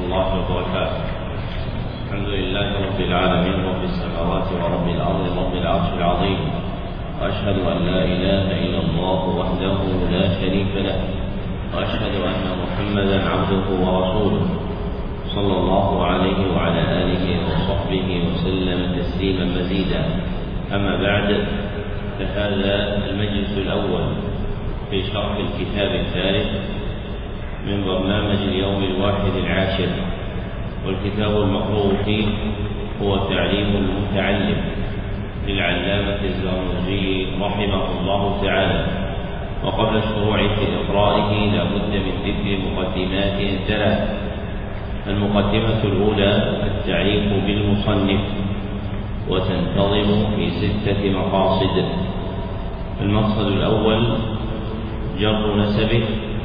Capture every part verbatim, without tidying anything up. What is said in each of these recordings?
الله وبركاته. الحمد لله رب العالمين رب السماوات ورب الأرض رب العرش العظيم، وأشهد أن لا إله إلا الله وحده لا شريك له، وأشهد أن محمدا عبده ورسوله صلى الله عليه وعلى آله وصحبه وسلم تسليما مزيدا. أما بعد، فهذا المجلس الأول في شرح الكتاب الثالث من برنامج اليوم الواحد العاشر، والكتاب المقروء فيه هو تعليم المتعلم للعلامة الزرنوجي رحمه الله تعالى. وقبل الشروع في إقرائه لا بد من ذكر مقدمات ثلاث. المقدمة الأولى التعريف بالمصنف، وتنتظم في ستة مقاصد. المقصد الأول جر نسبه،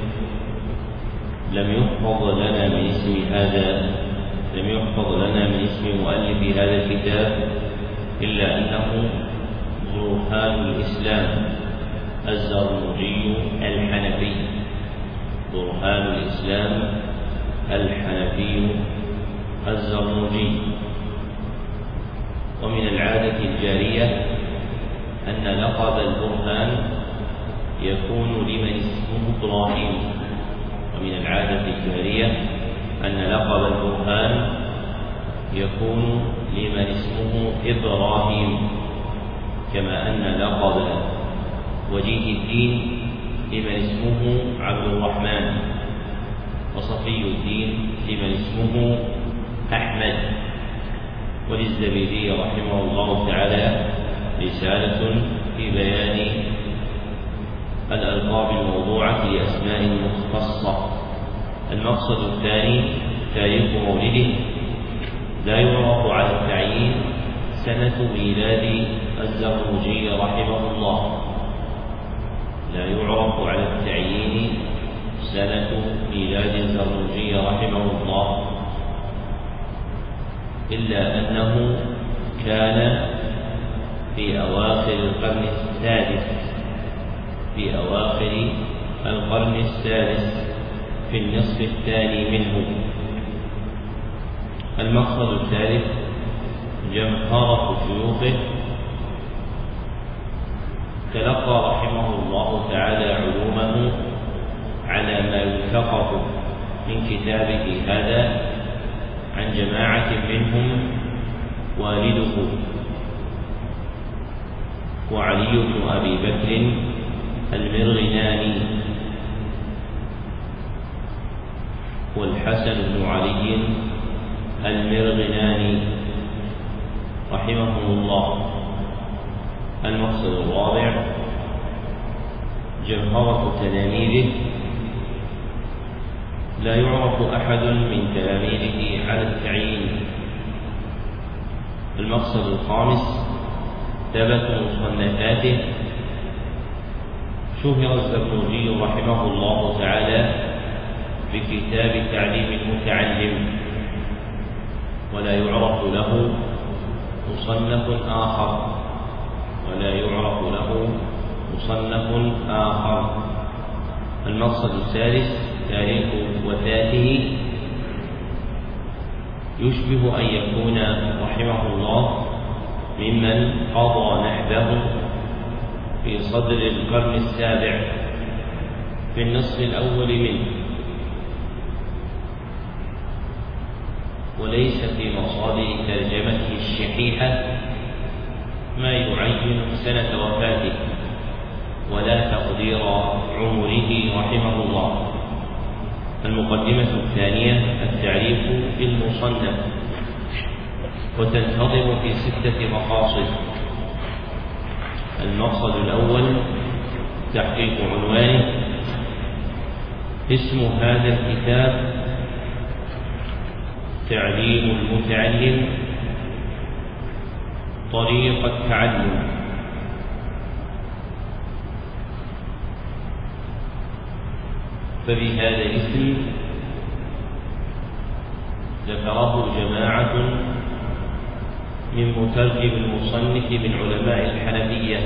لم يحفظ لنا من اسم هذا لم يحفظ لنا من اسم مؤلف هذا الكتاب إلا أنه برهان الإسلام الزرنوجي الحنفي. برهان الإسلام الحنفي الزرنوجي. ومن العادة الجارية أن لقب البرهان يكون لمن اسمه إبراهيم. ومن العادة الجارية أن لقب البرهان يكون لمن اسمه إبراهيم، كما أن لقب وجيه الدين لمن اسمه عبد الرحمن، وصفي الدين لمن اسمه أحمد. وللزبيدي رحمه الله تعالى رسالة في بيان الألقاب الموضوعة لأسماء مختصة. المقصد الثاني تاريخ مولده، لا يعرف على التعيين سنة ميلاد الزرنوجي رحمه الله لا يعرف على التعيين سنة ميلاد الزرنوجي رحمه الله إلا أنه كان في أواخر القرن السادس في أواخر القرن السادس في النصف الثاني منه. المقصد الثالث جمهرة شيوخه، تلقى رحمه الله تعالى علومه على ما يلتقط من كتابه هذا عن جماعة منهم والده وعلي بن أبي بكر المرغناني، والحسن بن علي المرغناني رحمهم الله. المقصد الرابع جمهرة تلاميذه، لا يعرف أحد من تلاميذه على التعيين. المقصد الخامس ثبت مصنفاته، شهر الزرنوجي رحمه الله تعالى بكتاب تعليم المتعلم، ولا يعرف له مصنف آخر ولا يعرف له مصنف آخر. المقصد الثالث تاريخ وفاته، يشبه أن يكون رحمه الله ممن قضى نحبه في صدر القرن السابع في النصف الأول منه، وليس في مصادر ترجمته الشحيحة ما يعين سنة وفاته ولا تقدير عمره رحمه الله. المقدمة الثانية التعريف بالمصنف، وتنتظم في ستة مقاصد. المقصد الأول تحقيق عنوانه. اسم هذا الكتاب تعليم المتعلم طريق التعلم. فبهذا الاسم ذكره جماعة من مترجم المصنف من علماء الحنفية،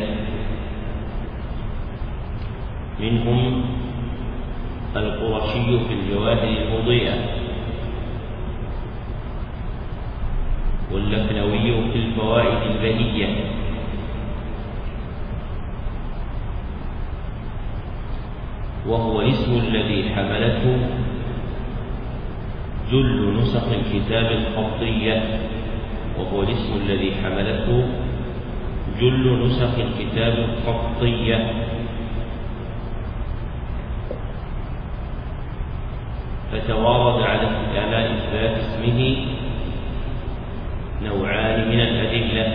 منهم القرشي في الجواهر المضيئة، واللخنوي في الفوائد البهية. وهو الاسم الذي حملته جل نسخ الكتاب الخطية وهو الاسم الذي حملته جل نسخ الكتاب الخطية فتوارد على إثبات اسمه نوعان من الأدلة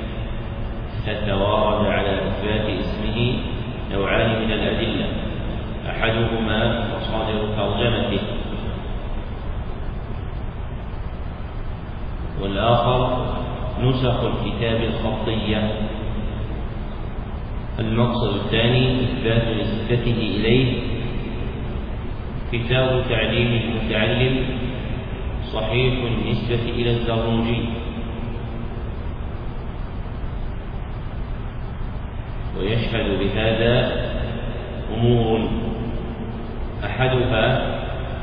فتوارد على إثبات اسمه نوعان من الأدلة أحدهما مصادر ترجمته والآخر نسخ الكتاب الخطية. المقصد الثاني إثبات نسبته إليه. كتاب تعليم المتعلم صحيح النسبة إلى الزرنوجي، ويشهد بهذا أمور أحدها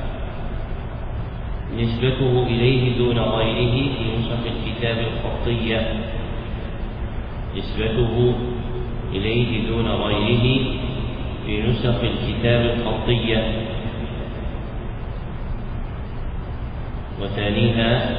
نسبته إليه دون غيره في نسخ الكتاب الخطية نسبته إليه دون غيره في نسخ الكتاب الخطية. وثانيها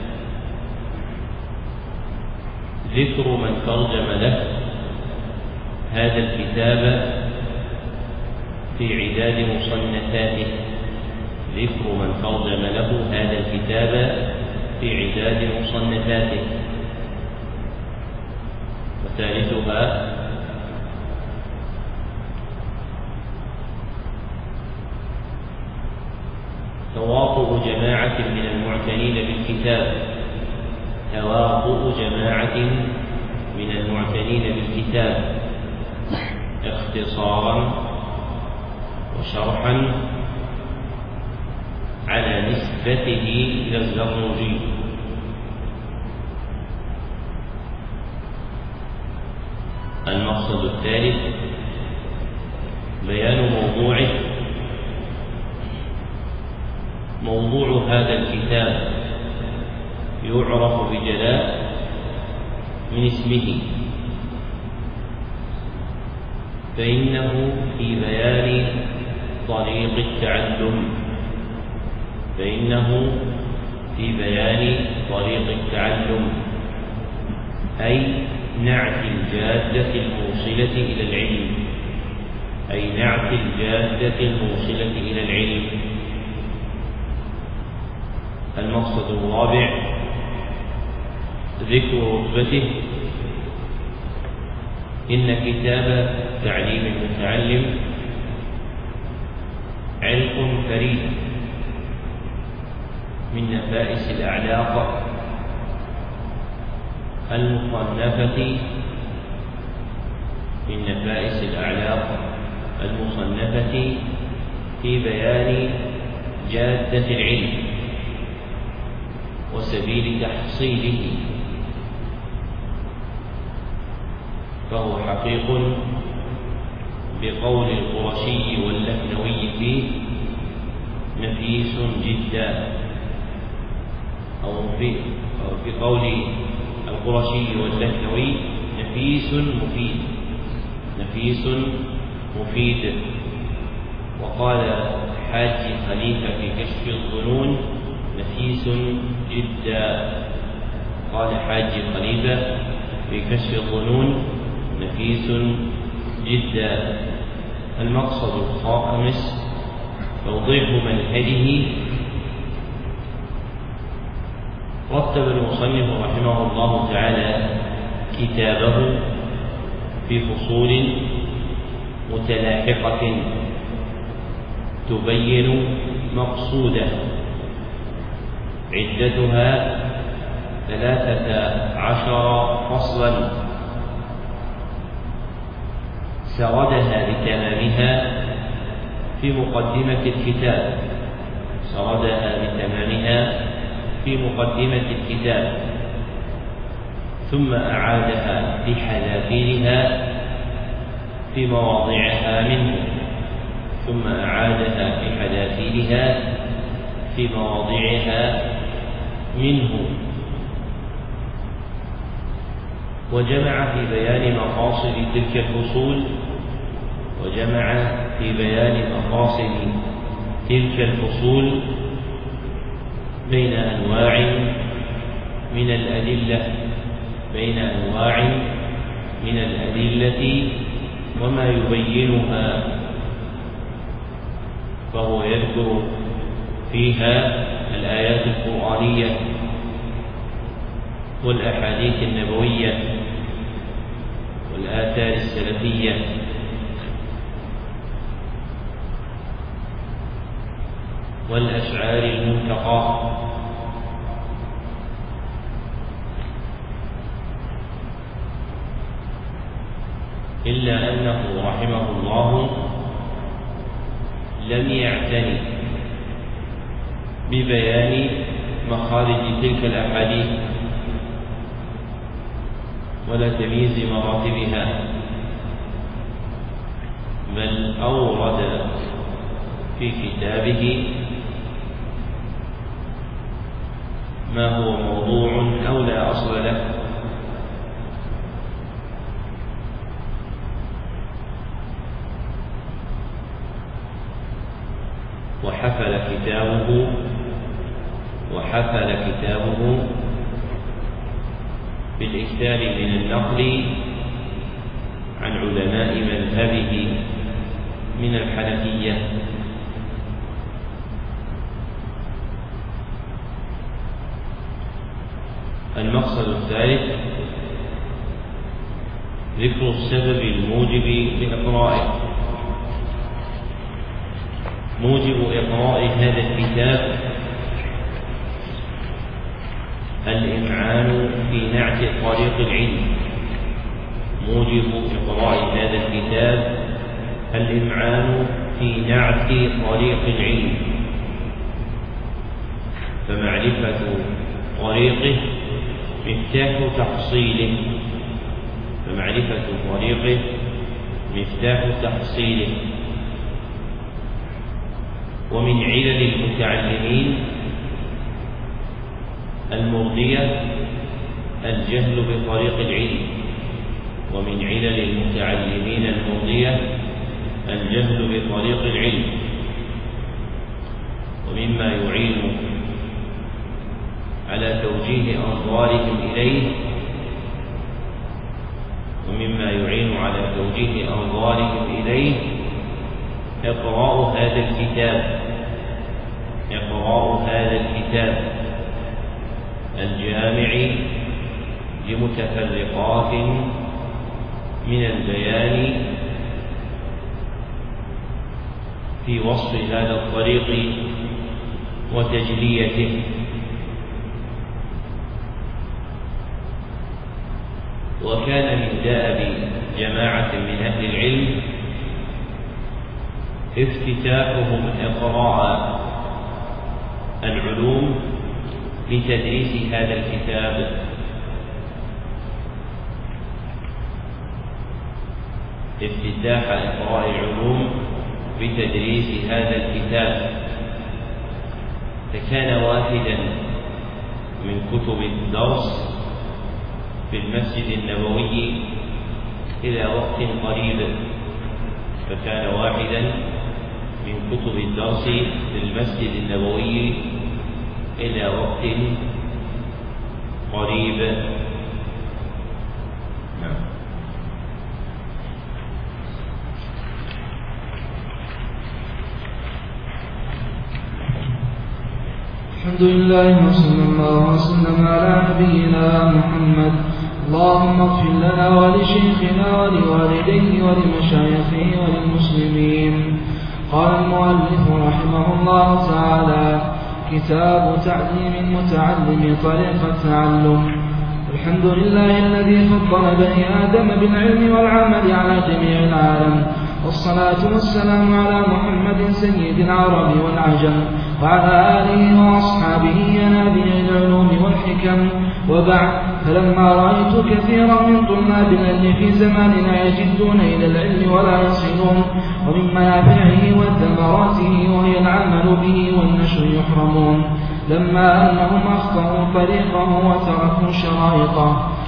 ذكر من ترجم له هذا الكتاب في عداد مصنفاته ذكر من ترجم له هذا الكتاب في عداد مصنفاته. وثالثها تواطؤ جماعة من المعتنين بالكتاب تواطؤ جماعة من المعتنين بالكتاب اختصارا وشرحا على نسبته إلى الزرنوجي. المقصد الثالث بيان موضوعه. موضوع هذا الكتاب يعرف بجلاء من اسمه، فإنه في بيان طريق التعلم فإنه في بيان طريق التعلم أي نعت الجادة الموصلة إلى العلم أي نعت الجادة الموصلة إلى العلم. المقصد الرابع ذكر رتبته. إن كتاب تعليم المتعلم علق فريد من نفائس الأعلاق المصنفة من نفائس الأعلاق المصنفة في بيان جادة العلم وسبيل تحصيله، فهو حقيق بقول القرشي واللخنوي فيه نفيس جدا، أو في بقول القرشي واللخنوي نفيس مفيد نفيس مفيد. وقال حاج خليفة في كشف الظنون نفيس جدا قال حاج خليفة في كشف الظنون نفيس جدا. المقصد الخامس توضيح منهجه. رتب المصنف رحمه الله تعالى كتابه في فصول متلاحقة تبين مقصوده، عدتها ثلاثة عشر فصلا سردها بتمامها في مقدمة الكتاب سردها بتمامها في مقدمة الكتاب ثم أعادها بحذافيرها في مواضعها منه ثم أعادها بحذافيرها في مواضعها منه وجمع في بيان مقاصد تلك الفصول وجمع في بيان مقاصد تلك الفصول بين أنواع من الأدلة بين أنواع من الأدلة وما يبينها، فهو يذكر فيها الآيات القرآنية والأحاديث النبوية والآثار السلفية والأشعار المنتقى، إلا أنه رحمه الله لم يعتني ببيان مخارج تلك الأحاديث ولا تمييز مراتبها، بل أورد في كتابه ما هو موضوع أو لا أصل له، وحفل كتابه وحفل كتابه بالإكثار من النقل عن علماء مذهبه من الحنفية. المقصد الثالث ذكر السبب الموجب لإقرائه. موجب إقراء هذا الكتاب الإمعان في نعت طريق العلم. موجب إقراء هذا الكتاب الإمعان في نعت طريق العلم، فمعرفة طريقه مفتاح تحصيله فمعرفة طريقه مفتاح تحصيله ومن علل المتعلمين المرضية الجهل بطريق العلم ومن علل المتعلمين المرضية الجهل بطريق العلم ومما يعين على توجيه أنظارهم إليه ومما يعين على توجيه أنظارهم إليه إقراء هذا الكتاب إقراء هذا الكتاب الجامع لمتفرقات من البيان في وصف هذا الطريق وتجليته. وكان من دأب جماعة من أهل العلم افتتاحهم إقراء العلوم لتدريس هذا الكتاب، افتتاح إقراء العلوم بتدريس هذا الكتاب، فكان واحدا من كتب الدرس في المسجد النبوي إلى وقت قريب فكان واحدا من كتب الدرس في المسجد النبوي إلى وقت قريب. نعم. الحمد لله وصلى الله وسلم على نبينا محمد. اللهم اغفر لنا ولشيخنا ولوالديه ولمشايخه وللمسلمين. قال المؤلف رحمه الله تعالى: كتاب تعليم المتعلم طريق التعلم. الحمد لله الذي فضل بني آدم بالعلم والعمل على جميع العالم، والصلاة والسلام على محمد سيد العرب والعجم وعلى آله وأصحابه ينابيع العلوم والحكم. وبعد، فلما رأيت كثيرا من طلاب العلم في زماننا يجدون إلى العلم ولا يصلون، ومن منافعه وثمراته وهي العمل به والنشر يحرمون، لما أنهم أخطأوا طريقه وتركوا شرائطه،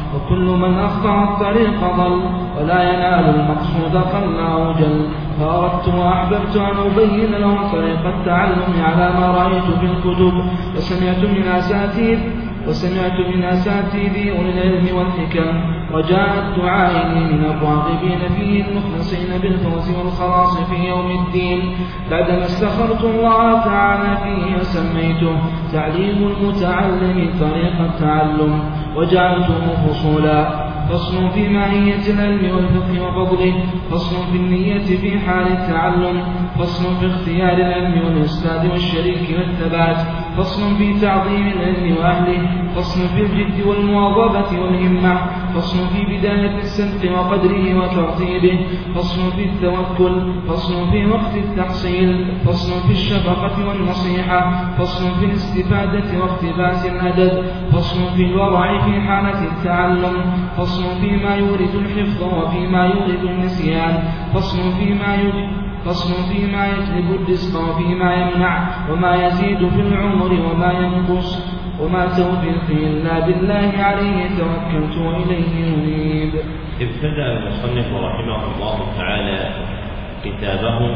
وكل من أخطأ الطريق ضل، ولا ينال المقصود قل أو جل. فأردت وأحببت أن أبين لهم طريق التعلم على ما رأيت في الكتب وسمعت من أساتذتي وسمعت من أساتذتي أولي العلم والحكم، رجاء الدعاء لي من الراغبين فيه المخلصين بالفوز والخلاص في يوم الدين، بعدما استخرت الله تعالى فيه وسميته تعليم المتعلم طريق التعلم، وجعلته فصولا: فصل في ماهية العلم والفقه وفضله، فصل في النية في حال التعلم، فصل في اختيار العلم والإستاذ والشريك والثبات، فصل في تعظيم العلم وأهله، فصل في الجد والمواظبة والهمة، فصل في بداية السبق وقدره وترتيبه، فصل في التوكل، فصل في وقت التحصيل، فصل في الشفقة والنصيحة، فصل في الاستفادة واقتباس الأدب، فصل في الورع في حالة التعلم، فصل فيما يورد الحفظ وفيما يورد النسيان، فصل فيما يورد فصل فيما يجلب الرزق وفيما يمنع، وما يزيد في العمر وما ينقص، وما توفيقي إلا بالله عليه توكلت وإليه منيب. ابتدأ المصنف رحمه الله تعالى كتابه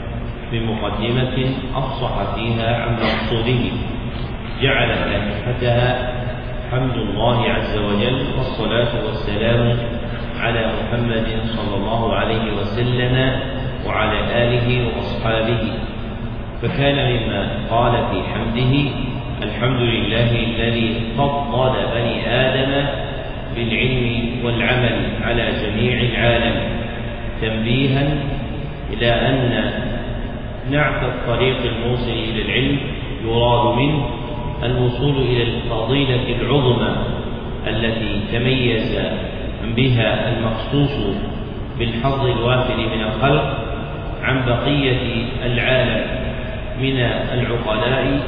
بمقدمة أفصح فيها عن مقصوده، جعل فاتحتها حمد الله عز وجل والصلاة والسلام على محمد صلى الله عليه وسلم وعلى آله وأصحابه. فكان مما قال في حمده: الحمد لله الذي فضل بني آدم بالعلم والعمل على جميع العالم، تنبيها إلى أن نعت الطريق الموصل إلى العلم يراد منه الوصول إلى الفضيلة العظمى التي تميز بها المخصوص بالحظ الوافر من الخلق عن بقية العالم من العقلاء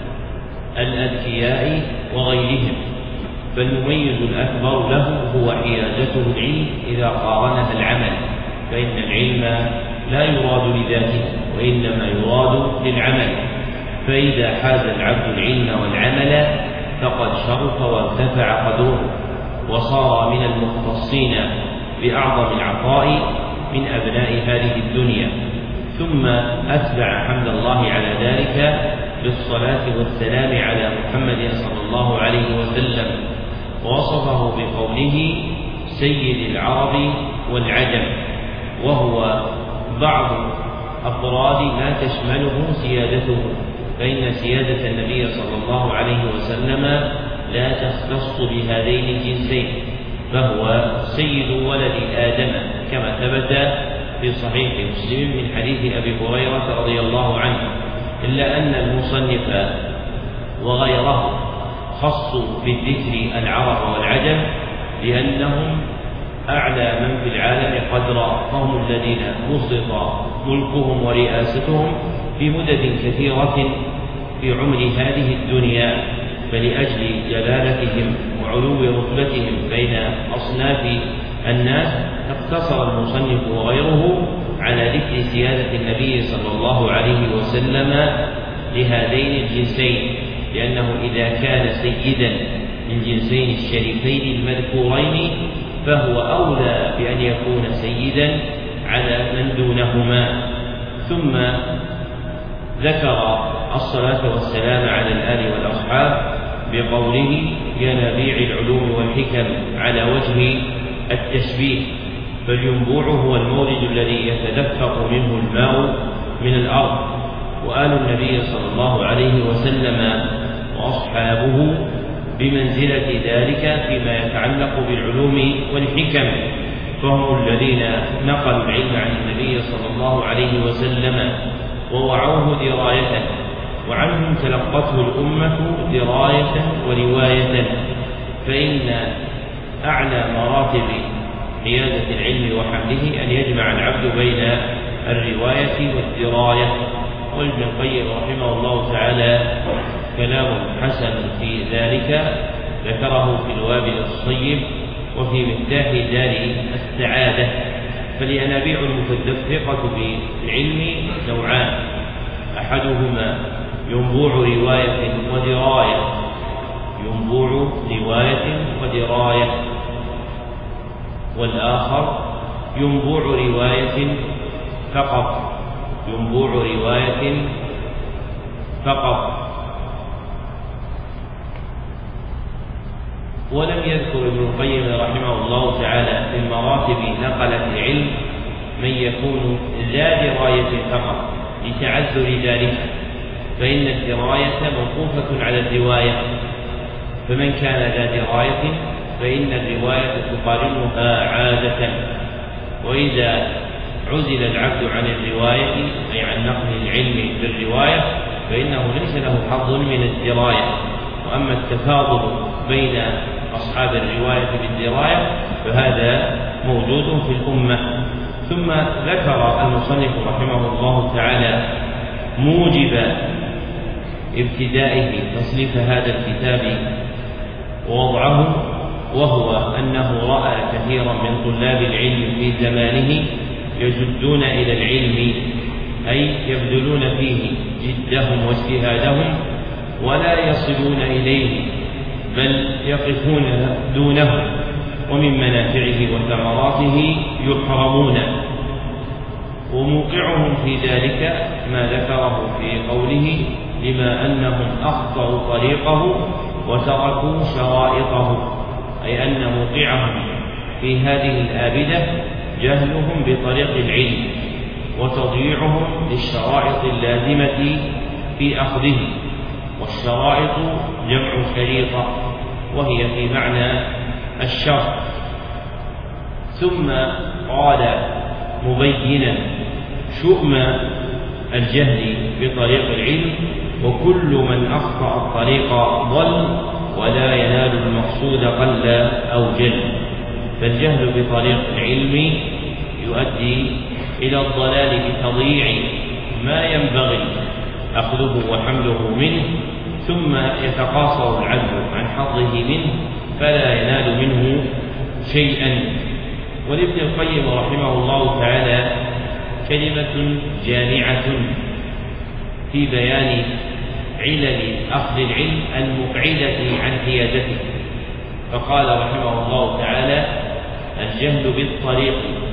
الأذكياء وغيرهم. فالمميز الأكبر له هو حيازته العلم إذا قارنها العمل، فإن العلم لا يراد لذاته وإنما يراد للعمل، فإذا حاز العبد العلم والعمل فقد شرف وارتفع قدره وصار من المختصين بأعظم العطاء من أبناء هذه الدنيا. ثم أتبع حمد الله على ذلك بالصلاة والسلام على محمد صلى الله عليه وسلم، ووصفه بقوله سيد العرب والعجم، وهو بعض أفراد ما تشمله سيادته، فإن سيادة النبي صلى الله عليه وسلم لا تختص بهذين الجنسين، فهو سيد ولد آدم كما ثبت في صحيح مسلم من حديث أبي هريرة رضي الله عنه، إلا أن المصنف وغيره خصوا بالذكر العرب والعجم لأنهم أعلى من في العالم قدرا، فهم الذين بسط ملكهم ورئاستهم في مدد كثيرة في عمر هذه الدنيا، فلأجل جلالتهم وعلو رتبتهم بين أصناف الناس اقتصر المصنف وغيره على ذكر سيادة النبي صلى الله عليه وسلم لهذين الجنسين، لأنه إذا كان سيدا للجنسين الشريفين المذكورين فهو أولى بأن يكون سيدا على من دونهما. ثم ذكر الصلاة والسلام على الآل والأصحاب بقوله ينابيع العلوم والحكم على وجه التشبيه، فالينبوع هو المورد الذي يتدفق منه الماء من الأرض، وآل النبي صلى الله عليه وسلم وأصحابه بمنزلة ذلك فيما يتعلق بالعلوم والحكم، فهم الذين نقلوا العلم عن النبي صلى الله عليه وسلم ووعوه دراية، وعنهم تلقته الأمة دراية ورواية. فإن أعلى مراتب حيازة العلم وحمله أن يجمع العبد بين الرواية والدراية. وابن القيم رحمه الله تعالى كلام حسن في ذلك ذكره في الوابل الصيب وفي مفتاح دار السعادة. فالينابيع المتدفقة بالعلم نوعان، أحدهما ينبوع رواية ودراية، ينبوع رواية ودراية، والآخر ينبوع رواية فقط ينبوع رواية فقط. ولم يذكر ابن القيم رحمه الله تعالى في المراتب نقلة العلم من يكون ذا دراية فقط لتعذر ذلك، فإن الدراية موقوفة على الرواية، فمن كان ذا دراية فإن الرواية تقارنها عادة. وإذا عزل العبد عن الرواية أي عن نقل العلم بالرواية فإنه ليس له حظ من الدراية. وأما التفاضل بين أصحاب الرواية بالدراية فهذا موجود في الأمة. ثم ذكر المصنف رحمه الله تعالى موجب ابتدائه تصنيف هذا الكتاب ووضعه، وهو أنه رأى كثيرا من طلاب العلم في زمانه يجدون إلى العلم أي يبذلون فيه جدهم واجتهادهم ولا يصلون إليه بل يقفون دونه، ومن منافعه وثمراته يحرمون. وموقعهم في ذلك ما ذكره في قوله لما أنهم أخطأوا طريقه وتركوا شرائطه، أي أن موقعهم في هذه الآبدة جهلهم بطريق العلم وتضييعهم للشرائط اللازمة في أخذه. والشرائط جمع شريطة وهي في معنى الشرط. ثم قال مبينا شؤم الجهل بطريق العلم وكل من أخطأ الطريق ضل ولا ينال المقصود قل أو جل. فالجهل بطريق العلم يؤدي إلى الضلال بتضييع ما ينبغي أخذه وحمله منه، ثم يتقاصر العبد عن حظه منه فلا ينال منه شيئا. ولابن القيم رحمه الله تعالى كلمة جامعة في بيان علل أخذ العلم المبعدة عن حيادته، فقال رحمه الله تعالى الجهل بالطريق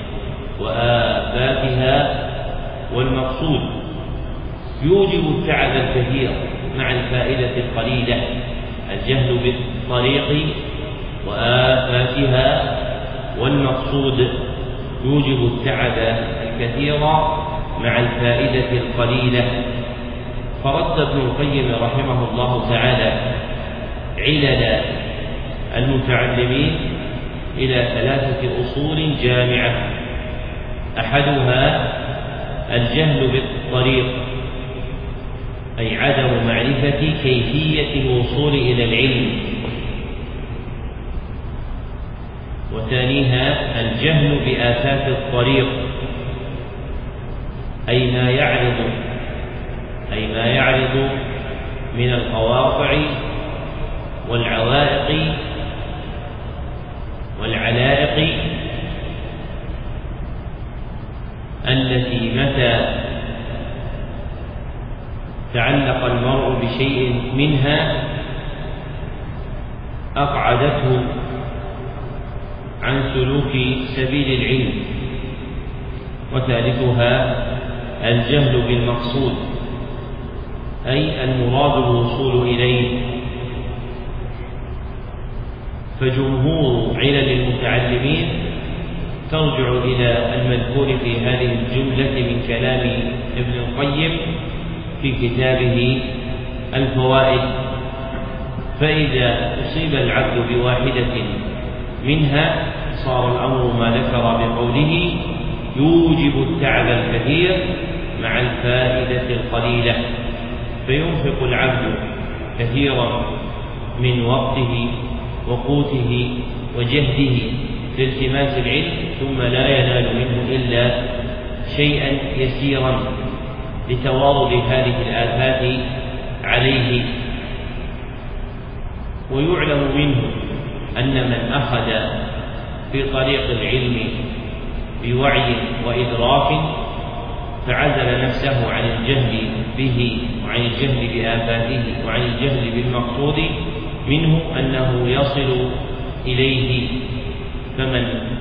وآفاتها والمقصود يوجب التعب الكثير مع الفائدة القليلة. الجهل بالطريق وآفاتها والمقصود يوجب التعب الكثير مع الفائدة القليلة. فرد ابن القيم رحمه الله تعالى علل المتعلمين إلى ثلاثة أصول جامعة. أحدها الجهل بالطريق أي عدم معرفة كيفية الوصول إلى العلم. وثانيها الجهل بآفات الطريق أي ما يعرض أي ما يعرض من القواطع والعوائق والعلائق التي متى تعلق المرء بشيء منها أقعدته عن سلوك سبيل العلم. وثالثها الجهل بالمقصود أي المراد الوصول إليه. فجمهور علل المتعلمين ترجع إلى المذكور في هذه الجملة من كلام ابن القيم في كتابه الفوائد. فإذا أصيب العبد بواحدة منها صار الأمر ما ذكر بقوله يوجب التعب الكثير مع الفائدة القليلة، فينفق العبد كثيرا من وقته وقوته وجهده في التماس العلم ثم لا ينال منه إلا شيئا يسيرا لتوارد هذه الآفات عليه. ويعلم منه أن من أخذ في طريق العلم بوعي وإدراك فعزل نفسه عن الجهل به وعن الجهل بآفاته وعن الجهل بالمقصود منه أنه يصل إليه. فمن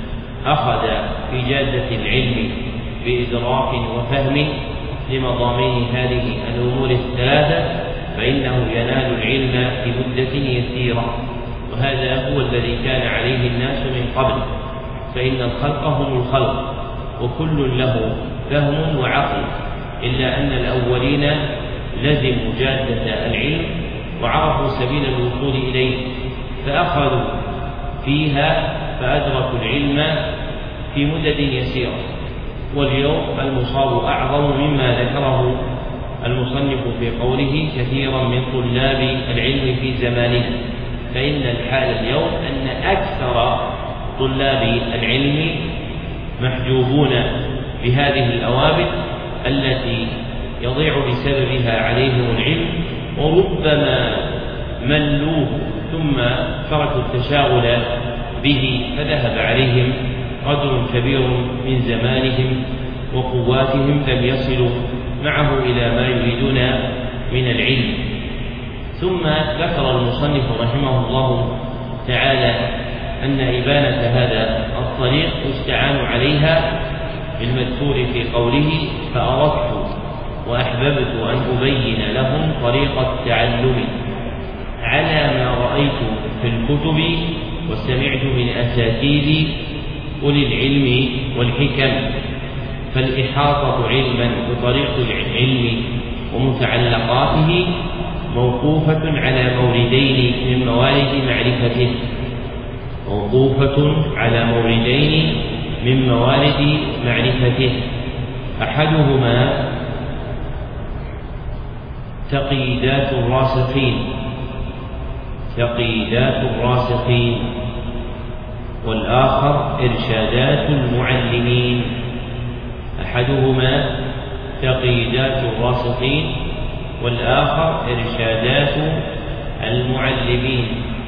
أخذ في جادة العلم بإدراك وفهم لمضامين هذه الأمور الثلاثة فإنه ينال العلم في مدة يسيرة، وهذا هو الذي كان عليه الناس من قبل، فإن الخلق هم الخلق وكل له فهم وعقل، إلا أن الأولين لزموا جادة العلم وعرفوا سبيل الوصول إليه فأخذوا فيها فأدركوا العلم في مدد يسيرة. واليوم المصاب أعظم مما ذكره المصنف في قوله كثيرا من طلاب العلم في زماننا، فإن الحال اليوم أن أكثر طلاب العلم محجوبون بهذه الأوابد التي يضيع بسببها عليهم العلم، وربما ملوه ثم تركوا التشاغل به فذهب عليهم قدر كبير من زمانهم وقواتهم لم يصلوا معه إلى ما يريدون من العلم. ثم ذكر المصنف رحمه الله تعالى أن إبانة هذا الطريق يستعان عليها بالمذكور في قوله فأردت وأحببت أن أبين لهم طريق التعلم على ما رأيت في الكتب وسمعت من أساتذة أولي العلم والحكم. فالإحاطة علما بطريق العلم ومتعلقاته موقوفة على موردين من موارد معرفته موقوفة على موردين من موارد معرفته أحدهما تقييدات الراسخين تقييدات الراسخين والآخر إرشادات المعلمين. أحدهما تقييدات الراسخين والآخر إرشادات المعلمين.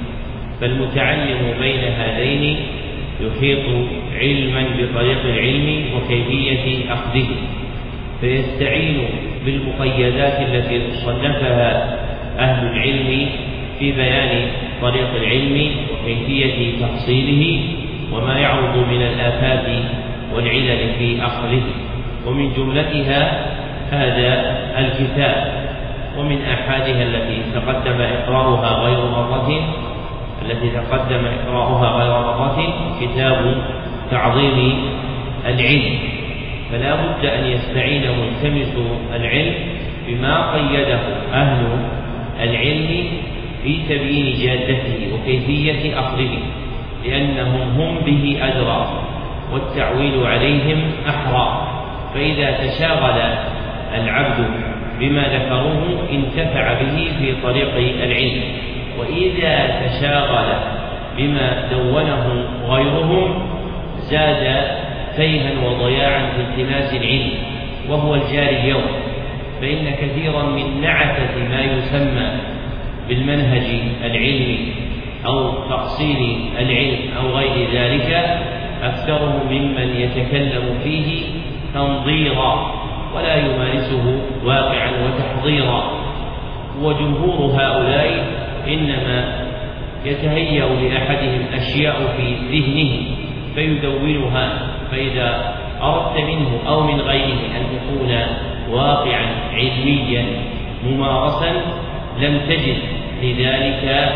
فالمتعلم بين هذين يحيط علما بطريق العلم وكيفية أخذه، فيستعين بالمقيدات التي صنفها أهل العلم في بيان طريق العلم وكيفية تحصيله وما يعرض من الآفات والعلل في أخذه. ومن جملتها هذا الكتاب، ومن أحادها التي تقدم إقراؤها غير مرة التي تقدم إقراؤها غير مرة كتاب تعظيم العلم. فلا بد أن يستعين ملتمس العلم بما قيده أهل العلم في تبيين جادته وكيفية أخذه، لأنهم هم به أدرى والتعويل عليهم أحرى. فإذا تشاغل العبد بما ذكروه انتفع به في طريق العلم، وإذا تشاغل بما دونه غيرهم زاد تيها وضياعا في التماس العلم، وهو الجاري اليوم. فإن كثيرا من نعتة ما يسمى بالمنهج العلمي أو تأصيل العلم أو غير ذلك أكثرهم ممن يتكلم فيه تنظيرا ولا يمارسه واقعا وتحضيرا. وجمهور هؤلاء إنما يتهيأ لأحدهم أشياء في ذهنه فيدونها، فإذا أردت منه أو من غيره أن تكون واقعا علميا ممارسا لم تجد لذلك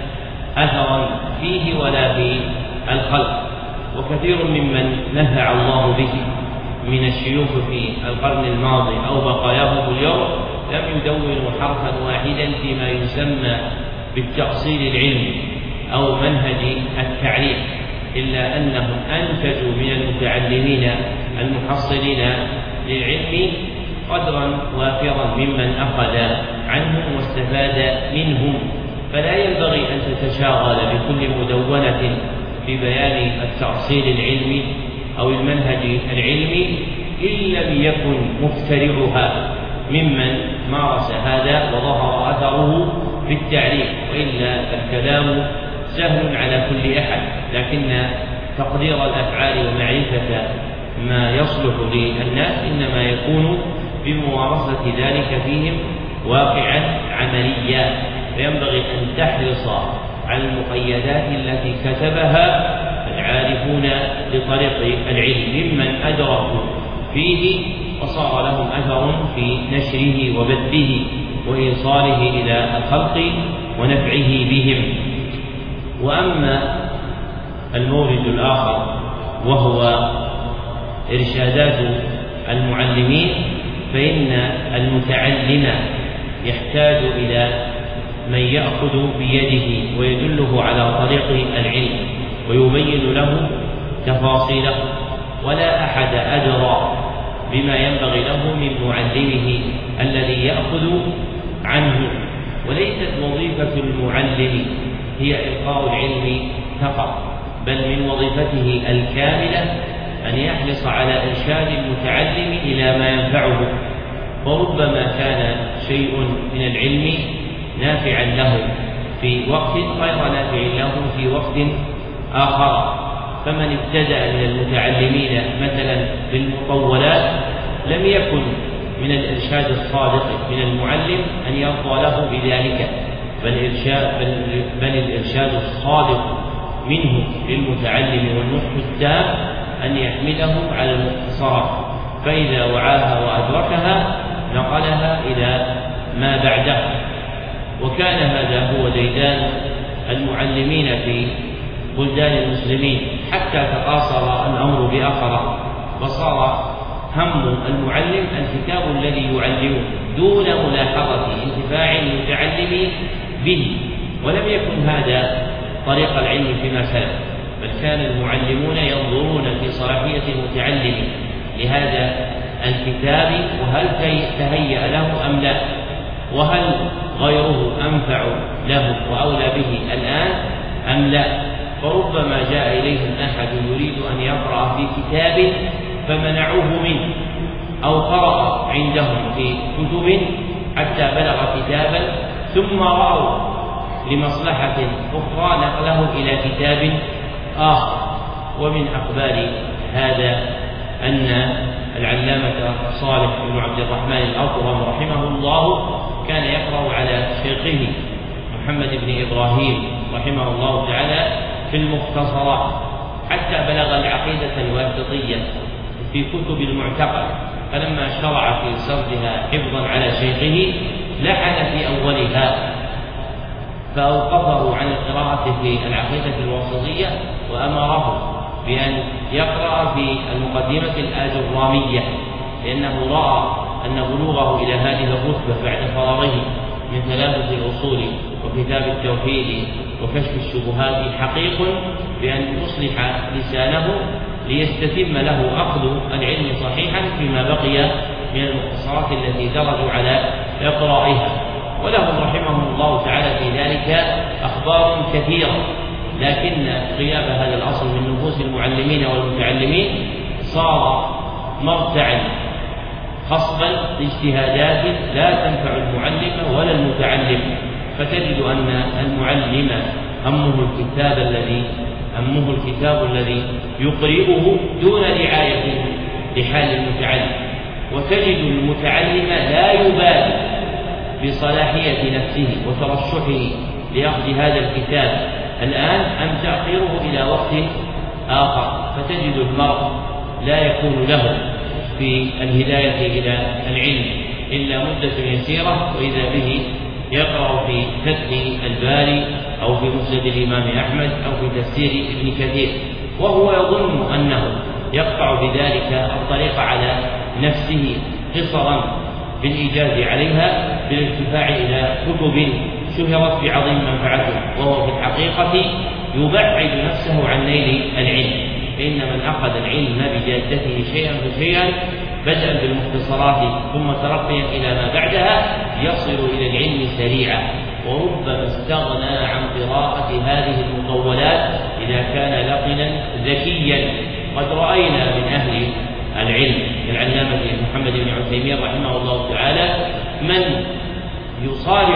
أثرا فيه ولا في الخلق. وكثير ممن نهى الله به من الشيوخ في القرن الماضي أو بقاياهم اليوم لم يدونوا حرفا واحدا فيما يسمى بالتأصيل العلمي أو منهج التعليم، إلا أنهم أنتجوا من المتعلمين المحصلين للعلم قدرا وافرا ممن أخذ عنهم واستفاد منهم. فلا ينبغي أن تتشاغل بكل مدونة في بيان التأصيل العلمي أو المنهج العلمي إن لم يكن مخترعها ممن مارس هذا وظهر أثره في التعليم، وإلا الكلام سهل على كل أحد، لكن تقدير الأفعال ومعرفة ما يصلح للناس إنما يكون بممارسة ذلك فيهم واقعا عمليا. فينبغي أن تحرص على المقيدات التي كتبها العارفون بطريق العلم ممن أدركوا فيه وصار لهم أثر في نشره وبثه وإيصاله إلى الخلق ونفعه بهم. وأما المورد الآخر وهو إرشادات المعلمين، فإن المتعلم يحتاج إلى من يأخذ بيده ويدله على طريق العلم ويبين له تفاصيله، ولا أحد أدرى بما ينبغي له من معلمه الذي يأخذ عنه. وليست وظيفة المعلم هي إلقاء العلم فقط، بل من وظيفته الكاملة أن يحرص على إرشاد المتعلم إلى ما ينفعه. وربما كان شيء من العلم نافعا له في وقت غير نافع له في وقت آخر. فمن ابتدأ من المتعلمين مثلا بالمطولات لم يكن من الإرشاد الصادق من المعلم أن يرضى له بذلك، بل, إرشاد بل, بل الإرشاد الصادق منه للمتعلم والنصح التام أن يحمله على المختصرات، فإذا وعاها وأدركها نقلها إلى ما بعده. وكان هذا هو ديدان المعلمين في بلدان المسلمين حتى تقاصر الأمر بآخر، وصار هم المعلم الكتاب الذي يعلمه دون ملاحظة انتفاع المتعلم به. ولم يكن هذا طريق العلم فيما سلف، بل كان المعلمون ينظرون في صلاحية المتعلم لهذا الكتاب، وهل تهيأ له أم لا، وهل غيره أنفع له وأولى به الآن أم لا. فربما جاء إليهم أحد يريد أن يقرأ في كتاب فمنعوه منه، أو قرأ عندهم في كتب حتى بلغ كتابا ثم رأوا لمصلحة أخرى نقله إلى كتاب آخر. ومن أخبار هذا أن العلامة صالح بن عبد الرحمن الأطرم رحمه الله كان يقرأ على شيخه محمد بن إبراهيم رحمه الله تعالى في المختصرات حتى بلغ العقيدة الواسطية في كتب المعتقد، فلما شرع في سردها حفظا على شيخه لحن في أولها فأوقفه عن القراءة في العقيدة الواسطية وأمره بأن يقرأ في المقدمة الآجرامية، لأنه رأى أن بلوغه إلى هذه الرتبة بعد فرغه من ثلاثة الأصول وكتاب التوحيد وكشف الشبهات حقيق بأن يصلح لسانه ليستتم له أخذ العلم صحيحا فيما بقي من المختصرات التي درجوا على إقرائها. ولهم رحمهم الله تعالى في ذلك أخبار كثيرة، لكن غياب هذا الأصل من نفوس المعلمين والمتعلمين صار مرتعا خصبا لاجتهادات لا تنفع المعلم ولا المتعلم. فتجد أن المعلم همه الكتاب الذي همه الكتاب الذي يقرئه دون رعاية لحال المتعلم، وتجد المتعلم لا يبالي بصلاحية نفسه وترشحه لأخذ هذا الكتاب الآن أم تأخيره إلى وقت آخر. فتجد المرء لا يكون له في الهداية إلى العلم إلا مدة يسيرة، وإذا به يقرأ في فتح الباري أو في مسند الإمام أحمد أو في تفسير ابن كثير، وهو يظن أنه يقطع بذلك الطريق على نفسه قصرا بالإيجاز عليها بالارتفاع إلى كتب شهرت بعظيم منفعته، وهو في الحقيقة يبعد نفسه عن نيل العلم. فإن من أخذ العلم بجادته شيئا فشيئا بدءا بالمختصرات ثم ترقيا إلى ما بعدها يصل إلى العلم سريعا، وربما استغنى عن قراءة هذه المطولات إذا كان لقنا ذكيا. قد رأينا من أهل العلم العلامة محمد بن عثيمين رحمه الله تعالى من يصارع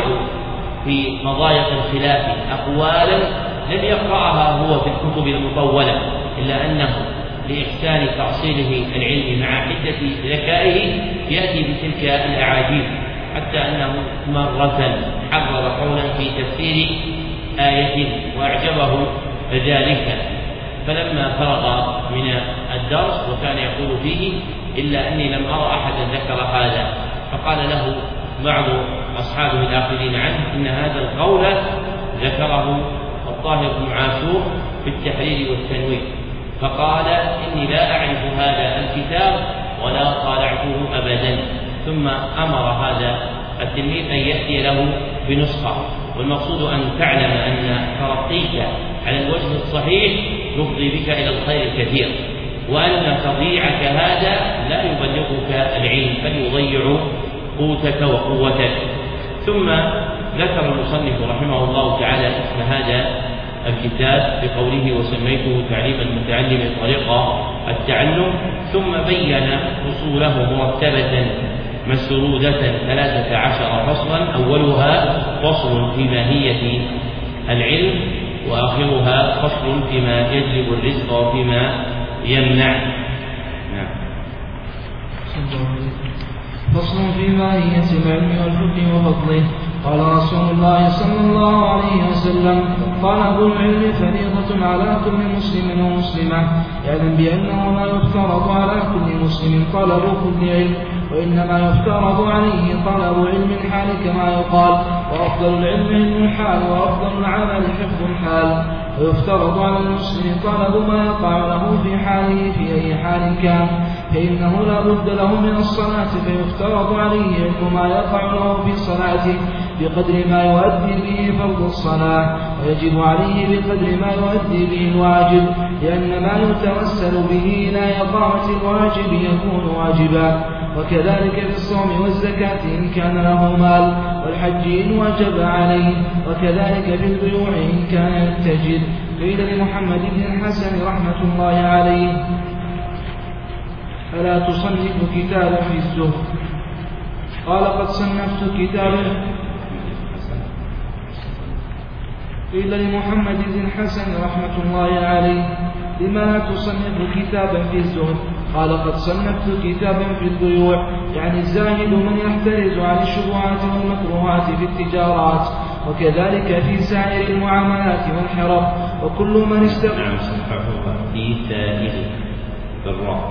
في مضايق الخلاف أقوالا لم يقرأها هو في الكتب المطولة، إلا أنه لإحسان تأصيله العلم مع حدة ذكائه يأتي بتلك الأعاجيب، حتى أنه مرة حرر قولا في تفسير آية وأعجبه ذلك، فلما فرغ من الدرس وكان يقول فيه إلا أني لم أرى أحدا ذكر هذا، فقال له بعض أصحابه الآخرين عنه إن هذا القول ذكره الطاهر بن عاشور في التحرير والتنوير، فقال إني لا أعرف هذا الكتاب ولا طالعته أبدا. ثم أمر هذا التلميذ أن يأتي له بنسخة، والمقصود أن تعلم أن ترقيك على الوجه الصحيح يفضي بك إلى الخير الكثير، وأن تضييعك هذا لا يبلغك العلم بل يضيع قوتك وقوتك. ثم ذكر المصنف رحمه الله تعالى اسم هذا الكتاب بقوله وسميته تعليم المتعلم طريقة التعلم، ثم بين فصوله مرتبة مسرودة ثلاثة عشر فصلا، أولها فصل في ماهية العلم، وآخرها فصل فيما يجلب الرزق وفيما يمنع. نعم. فصل في ماهية العلم والفقه وفضله. قال رسول الله صلى الله عليه وسلم طلب العلم فريضة على كل مسلم ومسلمة، يعلم بأنه لا يفترض على كل مسلم طلب كل علم، وإنما يفترض عليه طلب علم الحال كما يقال وأفضل العلم علم الحال وأفضل العمل حفظ الحال. ويفترض على المسلم طلب ما يقع له في حاله في أي حال كان، فإنه لا بد له من الصلاة، فيفترض عليه علم ما يقع له في صلاته بقدر ما يؤدي به فرض الصلاة، ويجب عليه بقدر ما يؤدي به الواجب، لأن ما يتوسل به إلى إقامة الواجب يكون واجبا. وكذلك في الصوم والزكاة إن كان له مال، والحج إن وجب عليه، وكذلك في البيوع إن كان يتجر. قيل لمحمد بن الحسن رحمة الله عليه ألا تصنف كتابا في الزهد؟ قال قد صنفت كتابا. قيل لمحمد بن الحسن رحمة الله عليه لما لا تصنف كتابا في الزهد؟ قال قد صنفت كتابا في البيوع، يعني الزاهد من يحترز عن الشبهات والمكروهات في التجارات، وكذلك في سائر المعاملات والحرف. وكل من استغنى نعم صححها في سائر بالراء.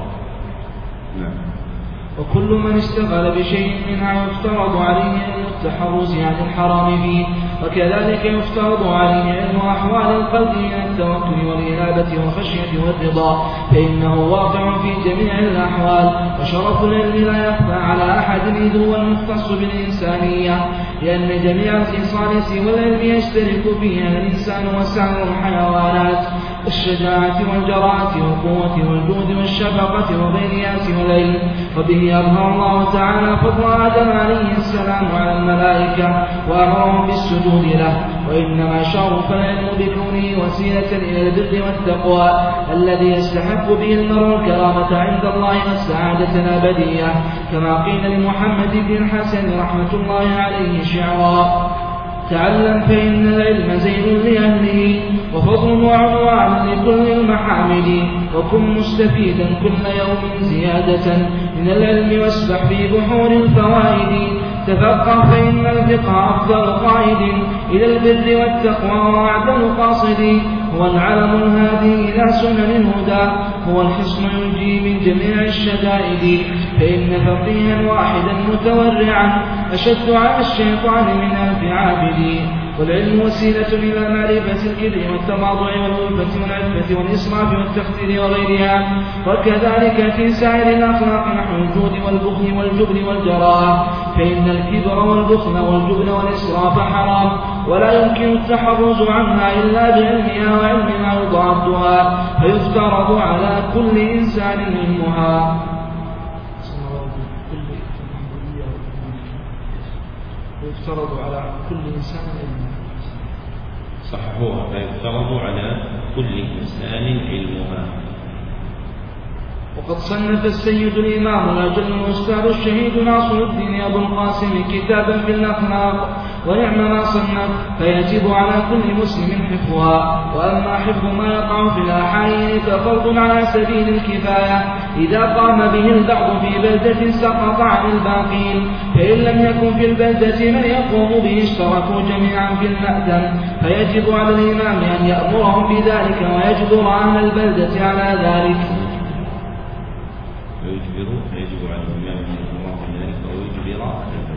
نعم. وكل من اشتغل بشيء منها يفترض عليه التحرز عن الحرام فيه، وكذلك يفترض عليه علم أحوال القلب من التوكل والإنابة والخشية والرضا، فإنه واقع في جميع الأحوال. وشرف العلم لا يخفى على أحد إذ هو المختص بالإنسانية، لأن جميع الخصال سوى العلم يشترك فيها الإنسان وسائر الحيوانات، الشجاعة والجراءة والقوة والجود والشفقة وغيرها سوى العلم. وبه أظهر الله تعالى فضل آدم عليه السلام على الملائكة وأمرهم بالسجود له، وإنما شرف العلم بكونه وسيلة إلى البر والتقوى الذي يستحق به المرء الكرامة عند الله والسعادة الأبدية، كما قيل لمحمد بن الحسن رحمة الله عليه شعرا: تعلم فإن العلم زين لأهله وفضل وعنوان لكل المحامد، وكن مستفيدا كل يوم زيادة من العلم واسبح في بحور الفوائد. تفقه فإن الفقه أفضل قائد إلى البر والتقوى وأعدل قاصد، هو العلم الهادي إلى سنن الهدى، هو الحصن ينجي من جميع الشدائد. فإن فقيها واحدا متورعا أشد على الشيطان من ألف عابد. والعلم وسيلة إلى معرفة الكبر والتواضع والألفة والعفة والإسراف والتقدير وغيرها، وكذلك في سائر الأخلاق نحو الجود والبخل والجبن والجراءة، فإن الكبر والبخل والجبن والإسراف حرام، ولا يمكن التحرز عنها إلا بعلمها وعلم ما يضادها، فيفترض على كل إنسان علمها. يفترض على كل إنسان علمها. صححوها فيفترض على كل إنسان علمها. وقد صنف السيد الإمام الأجل الأستاذ الشهيد ناصر الدين أبو القاسم كتابا في الأخلاق ونعم ما صنف، فيجب على كل مسلم حفظها. وأما حفظ ما يقع في الآحاد ففرض على سبيل الكفاية، إذا قام به البعض في بلدة سقط عن الباقين، فإن لم يكن في البلدة من يقوم به اشتركوا جميعا في المأتم، فيجب على الإمام أن يأمرهم بذلك ويجبر أهل البلدة على ذلك. ويجبر فيجب على الإمام أن يأمرهم بذلك ويجبر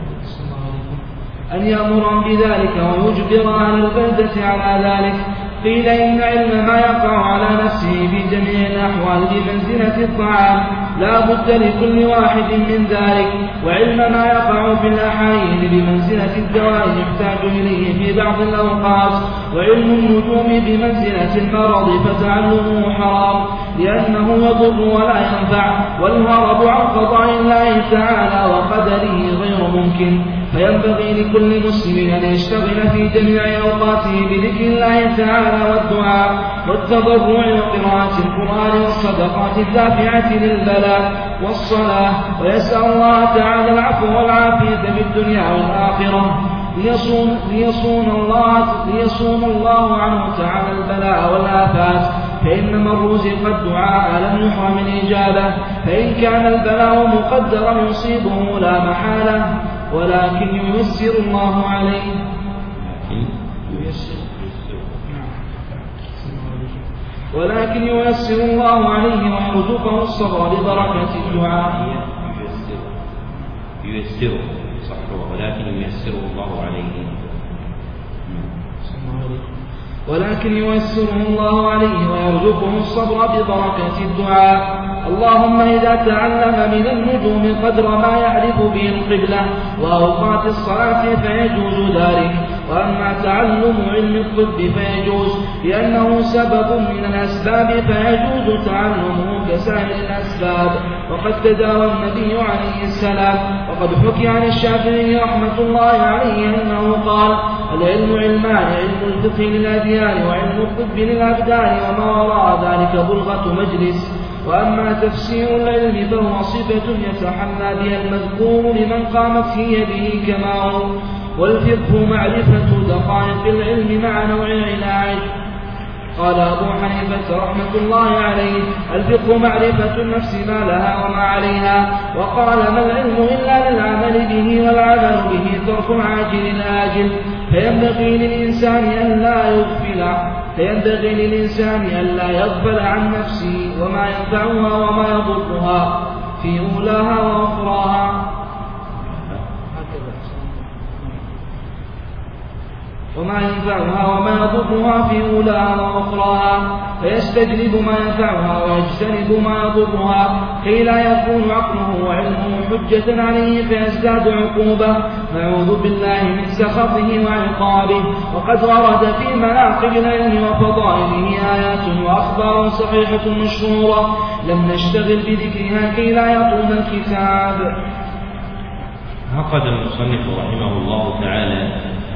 أن يأمرهم بذلك ويجبر أهل البلدة على ذلك. قيل إن علم ما يقع على نفسه في جميع الأحوال بمنزلة الطعام، لا بد لكل واحد من ذلك، وعلم ما يقع في الأحايين بمنزلة الدواء يحتاج إليه في بعض الأوقات، وعلم النجوم بمنزلة المرض فتعلمه حرام لأنه يضر ولا ينفع، والهرب عن قضاء الله تعالى وقدره غير ممكن. فينبغي لكل مسلم أن يشتغل في جميع أوقاته بذكر الله تعالى والدعاء والتضرع وقراءة القرآن والصدقات الدافعة للبلاء والصلاة، ويسأل الله تعالى العفو والعافية في الدنيا والآخرة ليصون, ليصون, الله, ليصون الله عنه تعالى البلاء والآفات. فإن من رزق الدعاء لم يحرم الإجابة، فإن كان البلاء مقدرا يصيبه لا محالة، ولكن ييسر الله عليه ولكن ييسر الله عليه ويرزقه الصبر ببركة الدعاء. ييسره صح، ولكن ييسره الله عليه ولكن ييسره الله عليه ويرزقه الصبر ببركة الدعاء. اللهم إذا تعلم من النجوم قدر ما يعرف به القبلة وأوقات الصلاة فيجوز ذلك. وأما تعلم علم الطب فيجوز لأنه سبب من الأسباب فيجوز تعلمه كسائر الأسباب، وقد تداوى النبي عليه السلام. وقد حكي عن الشافعي رحمة الله عليه أنه قال: العلم علمان، علم الفقه للأديان وعلم الطب للأبدان، وما وراء ذلك بلغة مجلس. وأما تفسير العلم فهو صفة يتحلى بها المذكور لمن قامت في يده كماء. والفقه معرفة دقائق العلم مع نوع علاج. قال أبو حنيفة رحمة الله عليه: الفقه معرفة النفس ما لها وما عليها. وقال: ما العلم إلا للعمل به، والعمل به ترك العاجل الآجل. فينبغي للإنسان أن لا يغفل فينبغي للإنسان أن لا يغفل عن نفسه وما ينفعها وما يضرها في أولاها وأخراها وما ينفعها وما يضرها في أولاها وأخراها، فيستجلب ما ينفعها ويجتنب ما يضرها، كي لا يكون عقله وعلمه حجة عليه فيزداد عقوبة. نعوذ بالله من سخطه وعقابه. وقد ورد في مناقب العلم وفضائله آيات وأخبار صحيحة مشهورة لم نشتغل بذكرها كي لا يطول الكتاب. عقد المصنف رحمه الله تعالى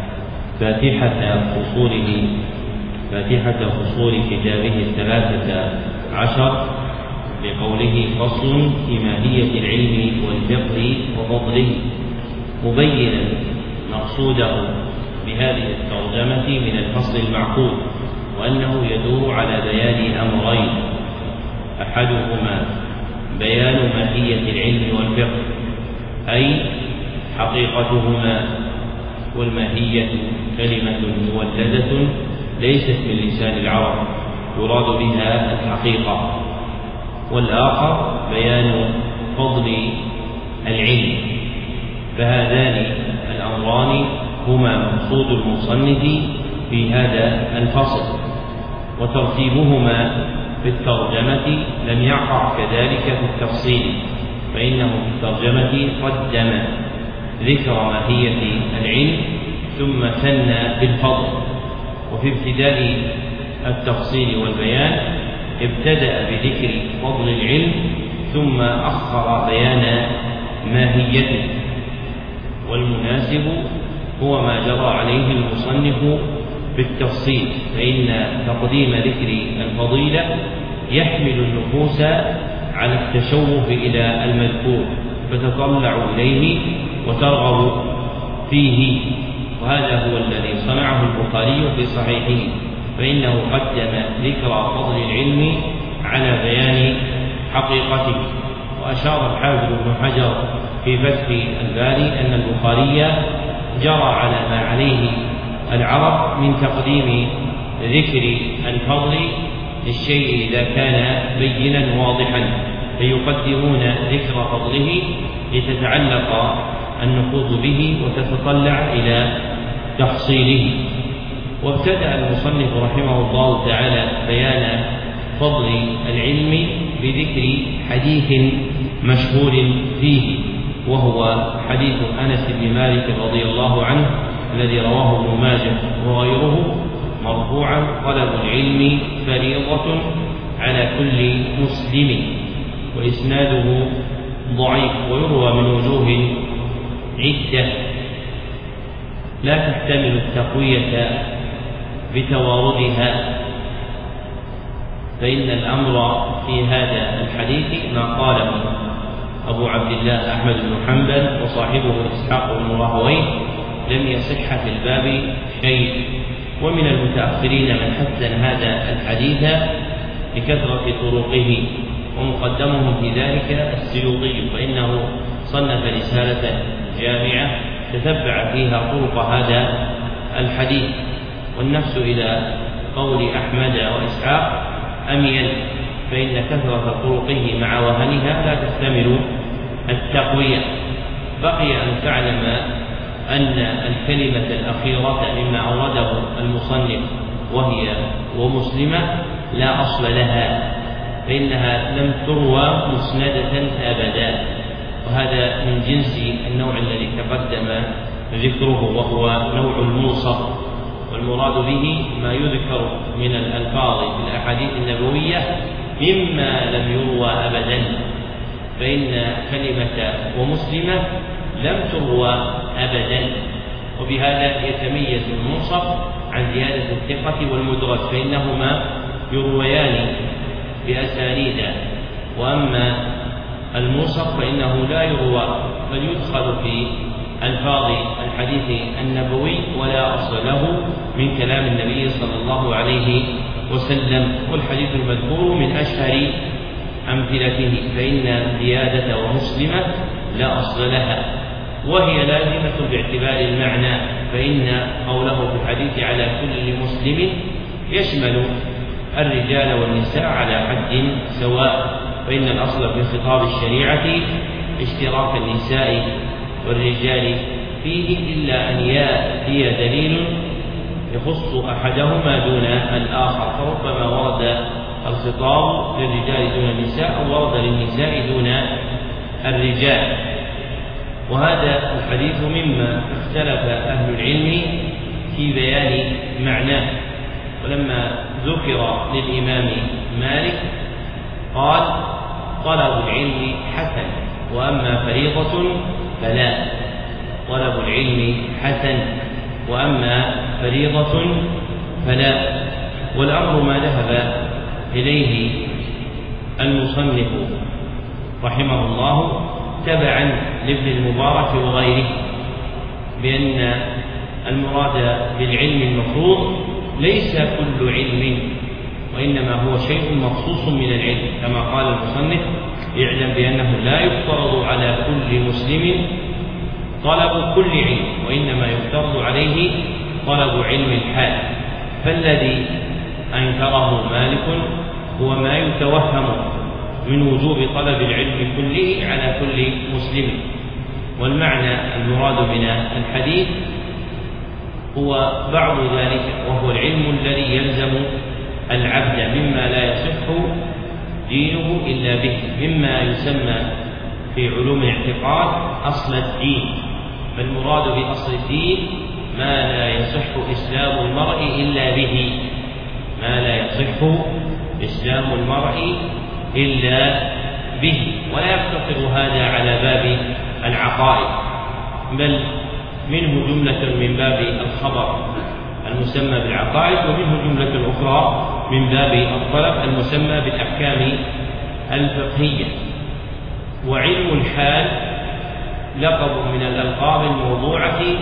فاتحة فصوله فاتحة فصول كتابه الثلاثة عشر بقوله: فصل في ماهية العلم والفقه وفضله، مبينا مقصوده بهذه الترجمة من الفصل المعقود، وأنه يدور على بيان أمرين: أحدهما بيان ماهية العلم والفقه أي حقيقتهما، والماهية كلمة مولدة ليست من لسان العرب يراد بها الحقيقة. والآخر بيان فضل العلم. فهذان الأمران هما مقصود المصنف في هذا الفصل، وترتيبهما في الترجمة لم يقع كذلك في التفصيل، فإنه في الترجمة قدم ذكر ماهية العلم ثم ثنى بالفضل، وفي ابتداء التفصيل والبيان ابتدأ بذكر فضل العلم ثم أخر بيان ماهيته. والمناسب هو ما جرى عليه المصنف بالتفصيل، فإن تقديم ذكر الفضيلة يحمل النفوس على التشوف إلى المذكور فتطلع إليه وترغب فيه، وهذا هو الذي صنعه البخاري في صحيحه، فإنه قدم ذكر فضل العلم على بيان حقيقته. وأشار الحافظ ابن حجر في فتح الباري أن البخاري جرى على ما عليه العرب من تقديم ذكر الفضل للشيء إذا كان بينا واضحا، فيقدمون ذكر فضله لتتعلق النفوذ به وتتطلع إلى تحصيله. وابتدأ المصنف رحمه الله تعالى بيان فضل العلم بذكر حديث مشهور فيه، وهو حديث أنس بن مالك رضي الله عنه الذي رواه ابن ماجه وغيره مرفوعا: طلب العلم فريضة على كل مسلم. وإسناده ضعيف، ويروى من وجوه عدة لا تحتمل التقوية بتواردها، فإن الأمر في هذا الحديث ما قاله أبو عبد الله أحمد بن حنبل وصاحبه إسحاق بن راهويه لم يصح في الباب شيء. ومن المتأخرين من حسن هذا الحديث لكثرة طرقه، ومقدمهم في ذلك السيوطي، فإنه صنف رسالة جامعة تتبع فيها طرق هذا الحديث. والنفس إلى قول أحمد وإسحاق أميل، فإن كثرة طرقه مع وهنها لا تحتمل التقوية. بقي أن تعلم أن الكلمة الأخيرة مما أورده المصنف وهي ومسلمة لا أصل لها، فإنها لم تروى مسندة أبدا، وهذا من جنس النوع الذي تقدم ذكره وهو نوع الموصف، والمراد به ما يذكر من الألفاظ في الأحاديث النبوية مما لم يروى أبدا، فإن كلمة ومسلمة لم تروى أبدا. وبهذا يتميز المنصف عن زيادة الثقة والمدرج، فإنهما يرويان بأسانيد، وأما الموصف فإنه لا يروى، بل يدخل في ألفاظ الحديث النبوي ولا أصل له من كلام النبي صلى الله عليه وسلم. والحديث المذكور من أشهر أمثلته، فإن زيادة ومسلمة لا أصل لها، وهي لازمة باعتبار المعنى، فإن قوله في الحديث على كل مسلم يشمل الرجال والنساء على حد سواء، فإن الأصل في خطاب الشريعة اشتراك النساء والرجال فيه، إلا أن يأتي دليل يخص أحدهما دون الآخر، فربما ورد الخطاب للرجال دون النساء أو ورد للنساء دون الرجال. وهذا الحديث مما اختلف أهل العلم في بيان معناه. ولما ذكر للإمام مالك قال: طلب العلم حسن، وأما فريضة فلا. طلب العلم حسن، وأما فريضة فلا. والأمر ما ذهب إليه المصنف رحمه الله تبعا لابن المبارك وغيره، بأن المراد بالعلم المفروض ليس كل علم، وإنما هو شيء مخصوص من العلم، كما قال المصنف: اعلم بأنه لا يفترض على كل مسلم طلب كل علم، وإنما يفترض عليه طلب علم الحال. فالذي أنكره مالك هو ما يتوهم من وجوب طلب العلم كله على كل مسلم. والمعنى المراد من الحديث هو بعض ذلك، وهو العلم الذي يلزم العبد مما لا يصح دينه إلا به، مما يسمى في علوم الاعتقاد أصل الدين. فالمراد بأصل الدين ما لا يصح إسلام المرء إلا به، ما لا يصح إسلام المرء إلا به. ولا يقتصر هذا على باب العقائد، بل منه جملة من باب الخبر المسمى بالعقائد، ومنه جملة أخرى من باب الطلب المسمى بالأحكام الفقهية. وعلم الحال لقب من الألقاب الموضوعة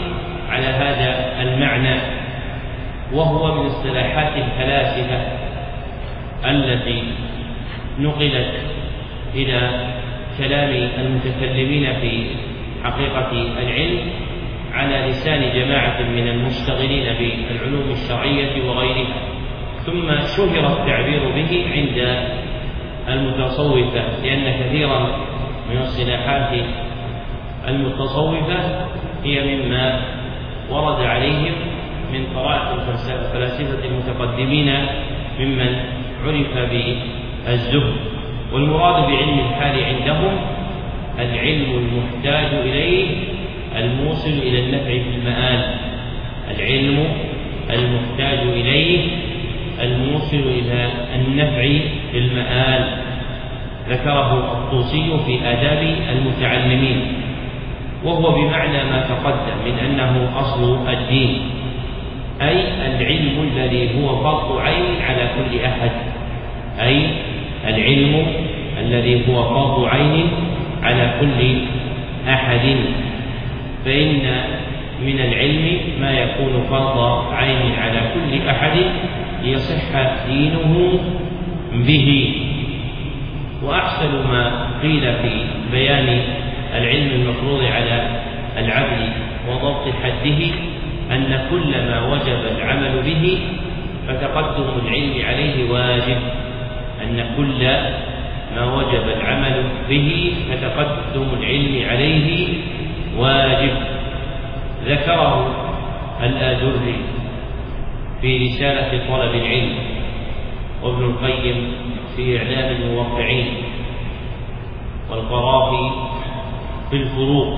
على هذا المعنى، وهو من اصطلاحات الفلاسفة التي نقلت إلى كلام المتكلمين في حقيقة العلم على لسان جماعة من المشتغلين بالعلوم الشرعية وغيرها، ثم شهر التعبير به عند المتصوفة، لأن كثيرا من اصطلاحات المتصوفة هي مما ورد عليهم من طرائق الفلاسفة المتقدمين ممن عرف بالزهد. والمراد بعلم الحال عندهم العلم المحتاج إليه الموصل إلى النفع في المآل، العلم المحتاج إليه الموصل إلى النفع في المآل، ذكره الطوسي في آداب المتعلمين، وهو بمعنى ما تقدم من أنه أصل الدين، أي العلم الذي هو فرض عين على كل أحد، أي العلم الذي هو فرض عين على كل أحد، فإن من العلم ما يكون فرض عين على كل أحد ليصح دينه به. وأحسن ما قيل في بيان العلم المفروض على العبد وضبط حده أن كل ما وجب العمل به فتقدم العلم عليه واجب، أن كل ما وجب العمل به فتقدم العلم عليه واجب. ذكره الآجري في رسالة طلب العلم، وابن القيم في إعلام الموقعين، والقرافي في الفروق،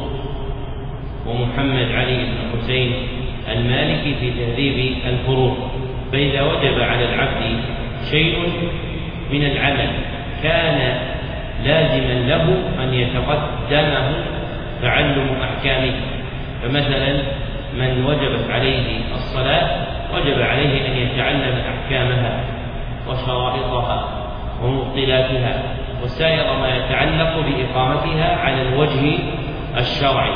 ومحمد علي بن حسين المالكي في تهذيب الفروق. فإذا وجب على العبد شيء من العمل كان لازما له أن يتقدمه تعلم أحكامه، فمثلا من وجبت عليه الصلاة وجب عليه أن يتعلم أحكامها وشرائطها ومبطلاتها وسائر ما يتعلق بإقامتها على الوجه الشرعي،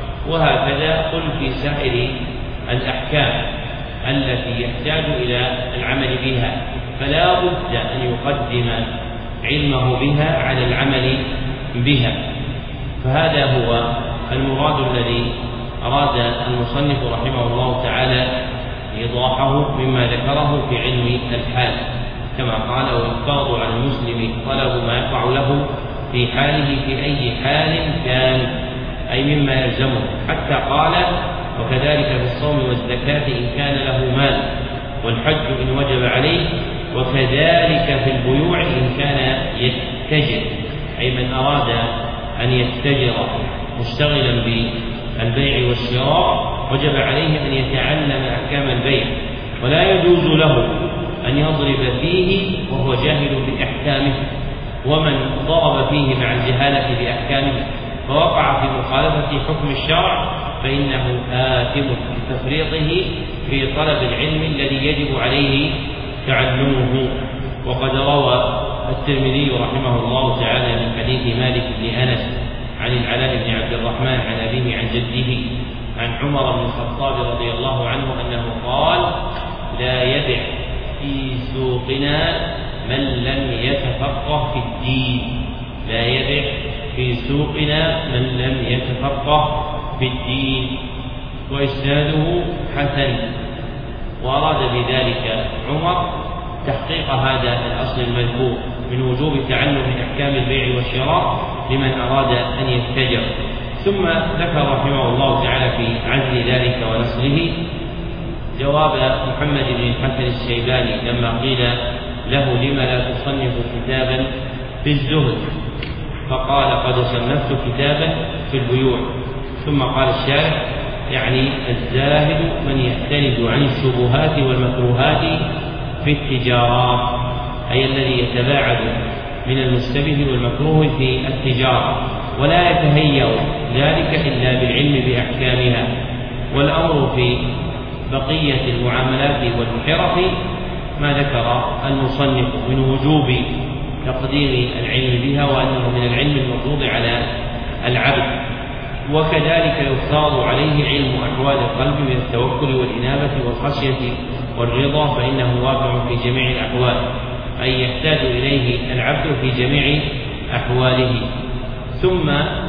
وهكذا قل في سائر الأحكام التي يحتاج إلى العمل بها، فلا بد أن يقدم علمه بها على العمل بها. فهذا هو المراد الذي أراد المصنف رحمه الله تعالى إيضاحه مما ذكره في علم الحال، كما قال: ويفترض على المسلم طلب ما يقع له في حاله في أي حال كان، أي مما يلزمه، حتى قال: وكذلك في الصوم والزكاة إن كان له مال، والحج إن وجب عليه، وكذلك في البيوع إن كان يتجر، أي من أراد أن يتجر مشتغلا بالبيع والشراء وجب عليه أن يتعلم أحكام البيع، ولا يجوز له أن يضرب فيه وهو جاهل بأحكامه، ومن ضرب فيه مع الجهالة بأحكامه فوقع في مخالفة حكم الشرع فإنه آثم بتفريطه في طلب العلم الذي يجب عليه تعلمه. وقد روى الترمذي رحمه الله تعالى من حديث مالك بن أنس عن العلاء بن عبد الرحمن عن أبيه عن جده عن عمر بن الخطاب رضي الله عنه أنه قال: لا يبع في سوقنا من لم يتفقه في الدين، لا يبع في سوقنا من لم يتفقه في الدين. وإسناده حسن. وأراد بذلك عمر تحقيق هذا الأصل المذكور من وجوب تعلم أحكام البيع والشراء لمن أراد أن يتجر. ثم ذكر رحمه الله تعالى في عزل ذلك ونصره جواب محمد بن الحسن الشيباني لما قيل له: لم لا تصنف كتابا في الزهد؟ فقال: قد صنفت كتابا في البيوع. ثم قال الشارح: يعني الزاهد من يحترز عن الشبهات والمكروهات في التجارات، أي الذي يتباعد من المشتبه والمكروه في التجارة، ولا يتهيأ ذلك إلا بالعلم بأحكامها. والأمر في بقية المعاملات والحرف ما ذكر المصنف من وجوب تقدير العلم بها، وأنه من العلم المفروض على العبد، وكذلك يفترض عليه علم أحوال القلب من التوكل والإنابة والخشية والرضا، فإنه واقع في جميع الأحوال، أي يحتاج إليه العبد في جميع أحواله. ثم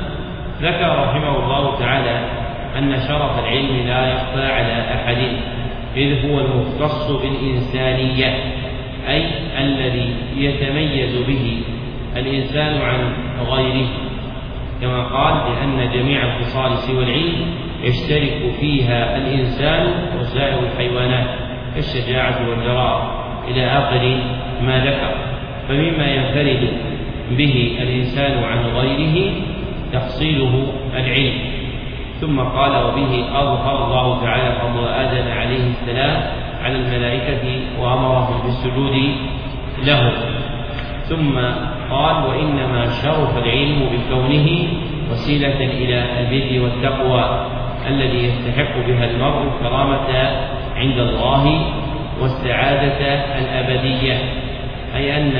ذكر رحمه الله تعالى أن شرف العلم لا يخفى على أحد، إذ هو المختص بالإنسانية، أي الذي يتميز به الإنسان عن غيره، كما قال لأن جميع الخصال سوى العلم يشترك فيها الإنسان وسائر الحيوانات كالشجاعة والجراءة إلى آخر ما ذكر. فمما ينفرد به الإنسان عن غيره تحصيله العلم. ثم قال وبه أظهر الله تعالى فضل آدم عليه السلام على الملائكة وأمرهم بالسجود له. ثم قال وإنما شرف العلم بكونه وسيلة إلى البر والتقوى الذي يستحق بها المرء الكرامة عند الله والسعادة الأبدية، أي أن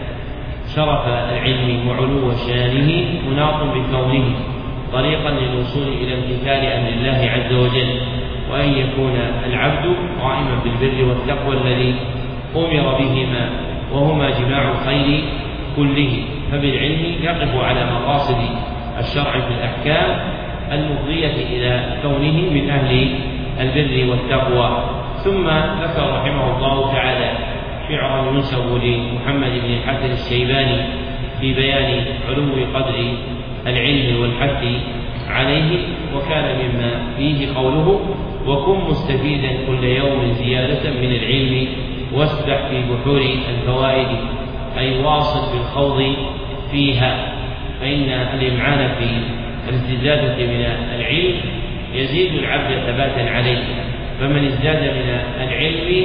شرف العلم وعلو شانه مناط بكونه طريقا للوصول إلى امتثال أمر الله عز وجل، وأن يكون العبد قائما بالبر والتقوى الذي أمر بهما وهما جماع الخير كله. فبالعلم يقف على مقاصد الشرع في الأحكام المفضية إلى كونه من أهل البر والتقوى. ثم ذكر رحمه الله تعالى شعرا ينسب لمحمد بن الحسن الشيباني في بيان علو قدر العلم والحث عليه، وكان مما فيه قوله وكن مستفيدا كل يوم زيادة من العلم واسبح في بحور الفوائد، أي واصل بالخوض فيها، فإن الإمعان في الازدياد من العلم يزيد العبد ثباتا عليه، فمن ازداد من العلم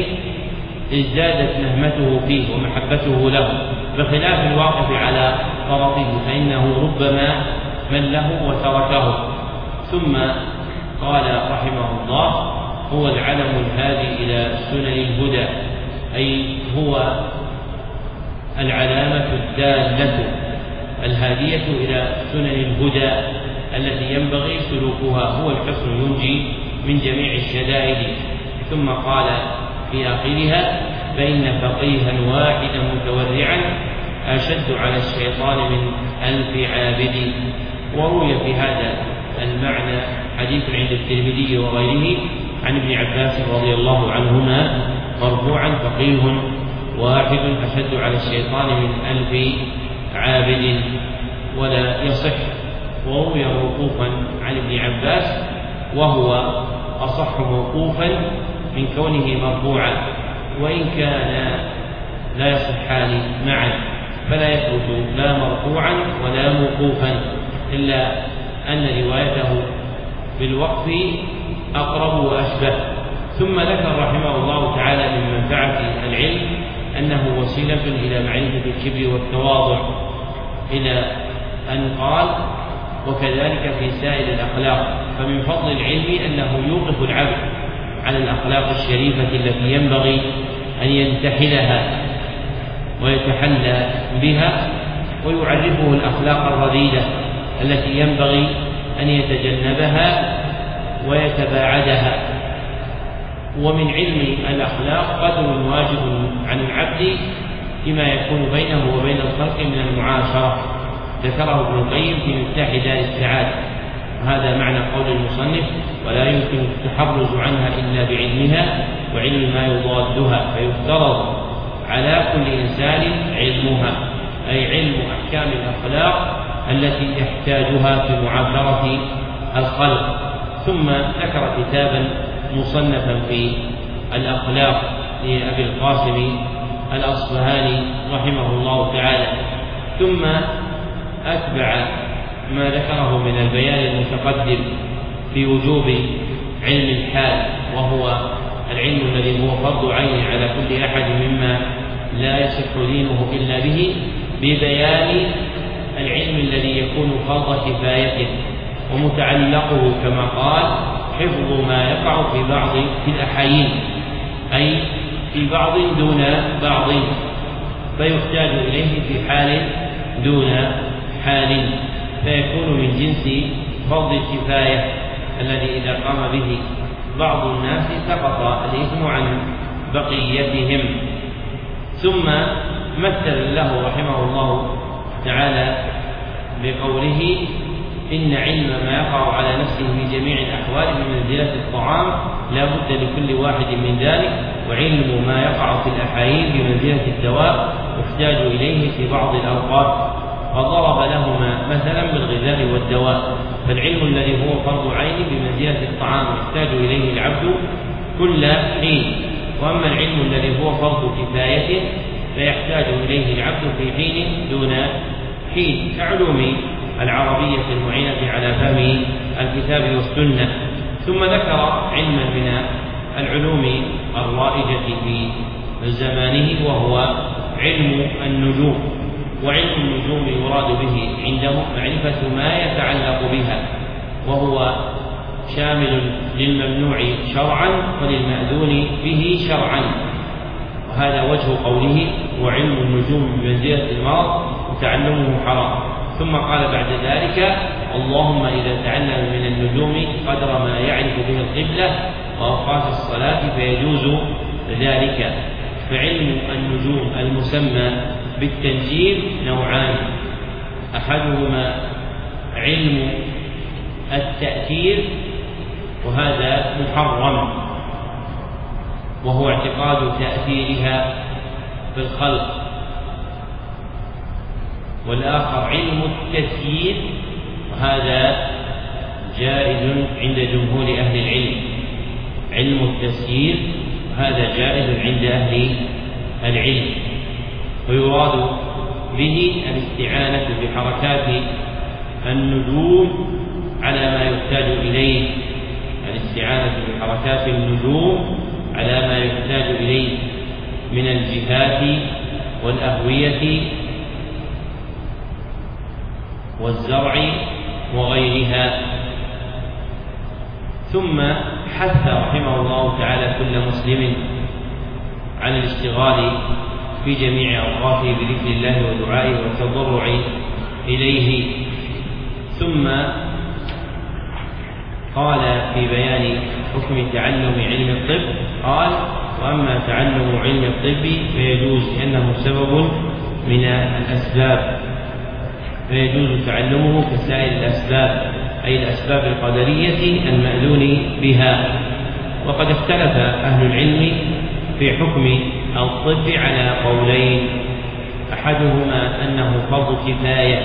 ازدادت نهمته فيه ومحبته له، بخلاف الواقف على فرطه فإنه ربما مله وتركه. ثم قال رحمه الله هو العلم الهادي إلى سنن الهدى، أي هو العلامة الدالة الهادية إلى سنن الهدى التي ينبغي سلوكها، هو الحصن ينجي من جميع الشدائد. ثم قال في آخرها فإن فقيها واحدا متورعا أشد على الشيطان من ألف عابد. وروي في هذا المعنى حديث عند الترمذي وغيره عن ابن عباس رضي الله عنهما مرفوعا فقيه واحد أشد على الشيطان من ألف عابد، ولا يصح. وروي موقوفا عن ابن عباس وهو أصح موقوفا من كونه مرفوعا، وإن كان لا يصحان معا فلا يثبت لا مرفوعا ولا موقوفا، إلا أن روايته بالوقف أقرب وأشبه. ثم ذكر رحمه الله تعالى من منفعة العلم أنه وسيلة إلى معرفة الكبر والتواضع، إلى أن قال وكذلك في سائر الأخلاق. فمن فضل العلم أنه يوقف العبد على الأخلاق الشريفة التي ينبغي أن ينتحلها ويتحلى بها، ويعرفه الأخلاق الرذيلة التي ينبغي أن يتجنبها ويتباعدها. ومن علم الأخلاق قدر واجب عن العبد فيما يكون بينه وبين الخلق من المعاشرة، ذكره ابن القيم في مفتاح دار السعادة، وهذا معنى قول المصنف ولا يمكن التحرز عنها إلا بعلمها وعلم ما يضادها، فيفترض على كل إنسان علمها، أي علم أحكام الأخلاق التي يحتاجها في معاشرة الخلق. ثم ذكر كتابا مصنفا في الأخلاق لأبي القاسم الأصفهاني رحمه الله تعالى. ثم أتبع ما ذكره من البيان المتقدم في وجوب علم الحال، وهو العلم الذي هو فرض عين على كل أحد مما لا يصح دينه إلا به، ببيان العلم الذي يكون فرض كفاية ومتعلقه كما قال حفظ ما يقع في بعض في الأحايين، أي في بعض دون بعض، فيحتاج إليه في حال دون حال، فيكون من جنس فرض الكفاية الذي إذا قام به بعض الناس سقط الإثم عن بقيتهم. ثم مثل له رحمه الله تعالى بقوله إن علم ما يقع على نفسه في جميع الأحوال بمنزلة الطعام لا بد لكل واحد من ذلك، وعلم ما يقع في الأحايين بمنزلة الدواء يحتاج إليه في بعض الأوقات، وضرب لهما مثلا بالغذاء والدواء. فالعلم الذي هو فرض عين بمنزلة الطعام يحتاج إليه العبد كل حين، وأما العلم الذي هو فرض كفاية فيحتاج إليه العبد في حين دون حين، كعلوم العربية المعينة على فهم الكتاب والسنة. ثم ذكر علما من العلوم الرائجة في زمانه وهو علم النجوم. وعلم النجوم يراد به عنده معرفة ما يتعلق بها، وهو شامل للممنوع شرعا وللمأذون به شرعا، وهذا وجه قوله وعلم النجوم بمنزلة المرض وتعلمه حرام. ثم قال بعد ذلك اللهم إذا تعلم من النجوم قدر ما يعرف به القبلة وأوقات الصلاة فيجوز ذلك. فعلم النجوم المسمى بالتنجيم نوعان، أحدهما علم التأثير وهذا محرم، وهو اعتقاد تأثيرها في الخلق، والآخر علم التسيير وهذا جائز عند جمهور أهل العلم. علم التسيير وهذا جائز عند أهل العلم، ويراد به الاستعانة بحركات النجوم على ما يحتاج إليه، الاستعانة بحركات النجوم على ما يحتاج إليه من الجهات والأهوية والزرع وغيرها. ثم حث رحمه الله تعالى كل مسلم على الاشتغال في جميع أوقاته بذكر الله ودعائه والتضرع إليه. ثم قال في بيان حكم تعلم علم الطب قال وأما تعلم علم الطب فيجوز لأنه سبب من الأسباب، فيجوز تعلمه كسائر الأسباب أي الأسباب القدرية المأذون بها. وقد اختلف أهل العلم في حكم الطب على قولين، أحدهما أنه فرض كفاية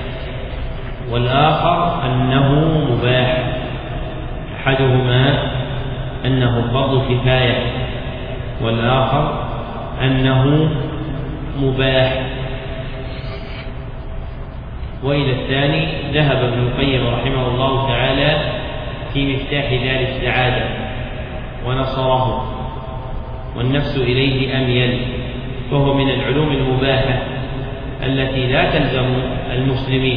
والآخر أنه مباح. أحدهما أنه فرض كفاية والآخر أنه مباح. وإلى الثاني ذهب ابن القيم رحمه الله تعالى في مفتاح دار السعادة ونصره، والنفس إليه أميل، فهو من العلوم المباحة التي لا تلزم المسلمين،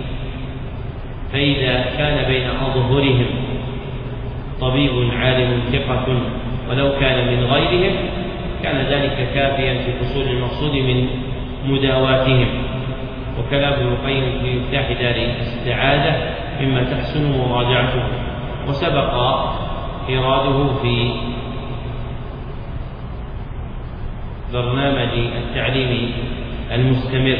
فإذا كان بين أظهرهم طبيب عالم ثقة ولو كان من غيرهم كان ذلك كافيا في حصول المقصود من مداواتهم. وكلام ابن القيم في مفتاح دار السعادة مما تحسن مراجعته، وسبق إراده في برنامج التعليم المستمر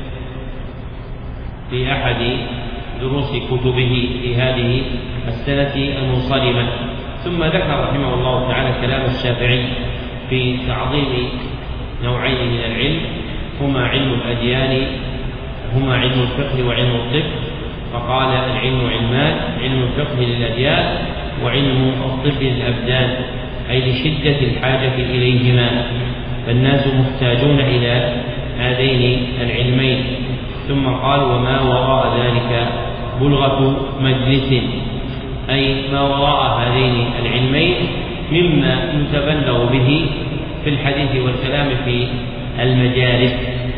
في أحد دروس كتبه في هذه السنة المنصرمة. ثم ذكر رحمه الله تعالى كلام الشافعي في تعظيم نوعين من العلم هما علم الأديان هما علم الفقه وعلم الطب، فقال العلم علمان، علم الفقه للأديان وعلم الطب للأبدان، أي لشدة الحاجة إليهما، فالناس محتاجون إلى هذين العلمين. ثم قال وما وراء ذلك بلغة مجلس، أي ما وراء هذين العلمين مما يتبلغ به في الحديث والكلام في المجالس.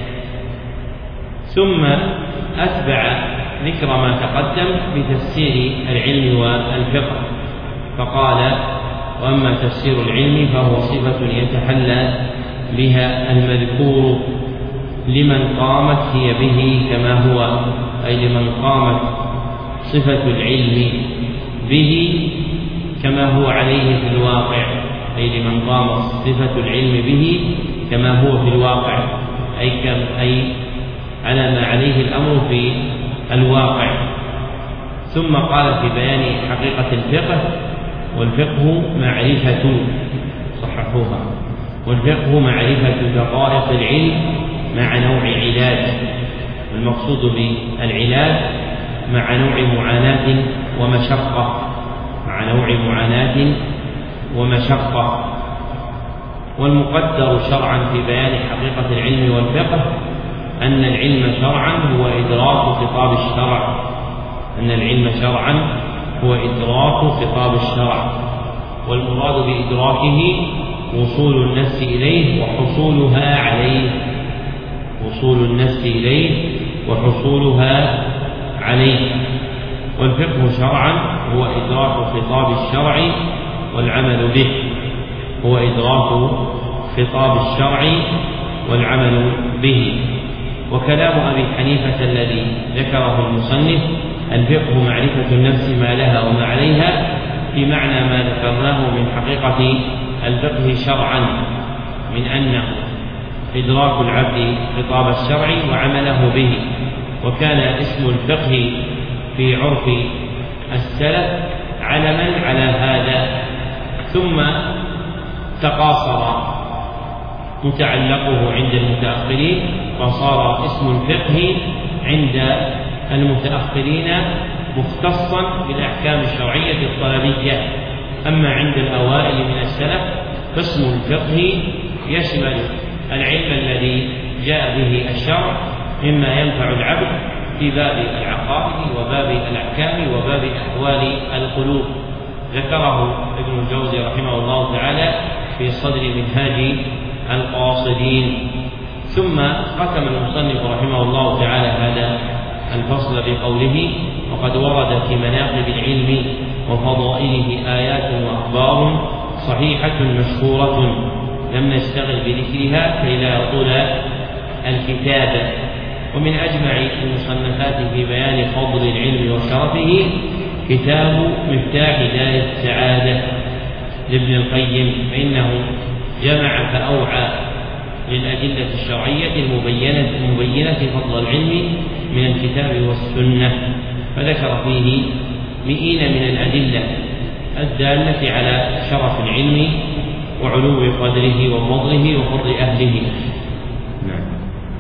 ثم أتبع ذكر ما تقدم بتفسير العلم والفقه، فقال وأما تفسير العلم فهو صفة يتحلى بها المذكور لمن قامت هي به كما هو، أي لمن قامت صفة العلم به كما هو عليه في الواقع، أي لمن قام صفة العلم به كما هو في الواقع، أي, كم أي على ما عليه الأمر في الواقع. ثم قال في بيان حقيقة الفقه: والفقه معرفة صححوها والفقه معرفة دقائق العلم مع نوع علاج. والمقصود بالعلاج مع نوع معاناة ومشقة مع نوع معاناة ومشقة. والمقدر شرعا في بيان حقيقة العلم والفقه أن العلم شرعا هو إدراك خطاب الشرع أن العلم شرعا هو إدراك خطاب الشرع، والمراد بإدراكه وصول النفس إليه وحصولها عليه وصول النفس إليه وحصولها عليه. والفقه شرعا هو إدراك خطاب الشرع والعمل به هو إدراك خطاب الشرع والعمل به. وكلام أبي حنيفة الذي ذكره المصنف: الفقه معرفة النفس ما لها وما عليها، في معنى ما ذكرناه من حقيقة الفقه شرعا من أنه إدراك العبد خطاب الشرع وعمله به. وكان اسم الفقه في عرف السلف علما على هذا، ثم تقاصر متعلقه عند المتأخرين فصار اسم الفقه عند المتأخرين مختصا بالأحكام الشرعية الطلبية. أما عند الأوائل من السلف فاسم الفقه يشمل العلم الذي جاء به الشرع مما ينفع العبد في باب العقائد وباب الأحكام وباب أحوال القلوب. ذكره ابن الجوزي رحمه الله تعالى في صدر منهاج القاصدين. ثم ختم المصنف رحمه الله تعالى هذا الفصل بقوله: وقد ورد في مناقب العلم وفضائله آيات وأخبار صحيحة مشهورة لم نشتغل بذكرها كي لا يطول الكتاب. ومن أجمع المصنفات في بيان فضل العلم وشرفه كتاب مفتاح دار السعادة لابن القيم، فإنه جمع فأوعى للأدلة الشرعية المبينة المبينة فضل العلم من الكتاب والسنة، فذكر فيه مئين من الأدلة الدالة على شرف العلم وعلو قدره وفضله وفضل أهله. نعم.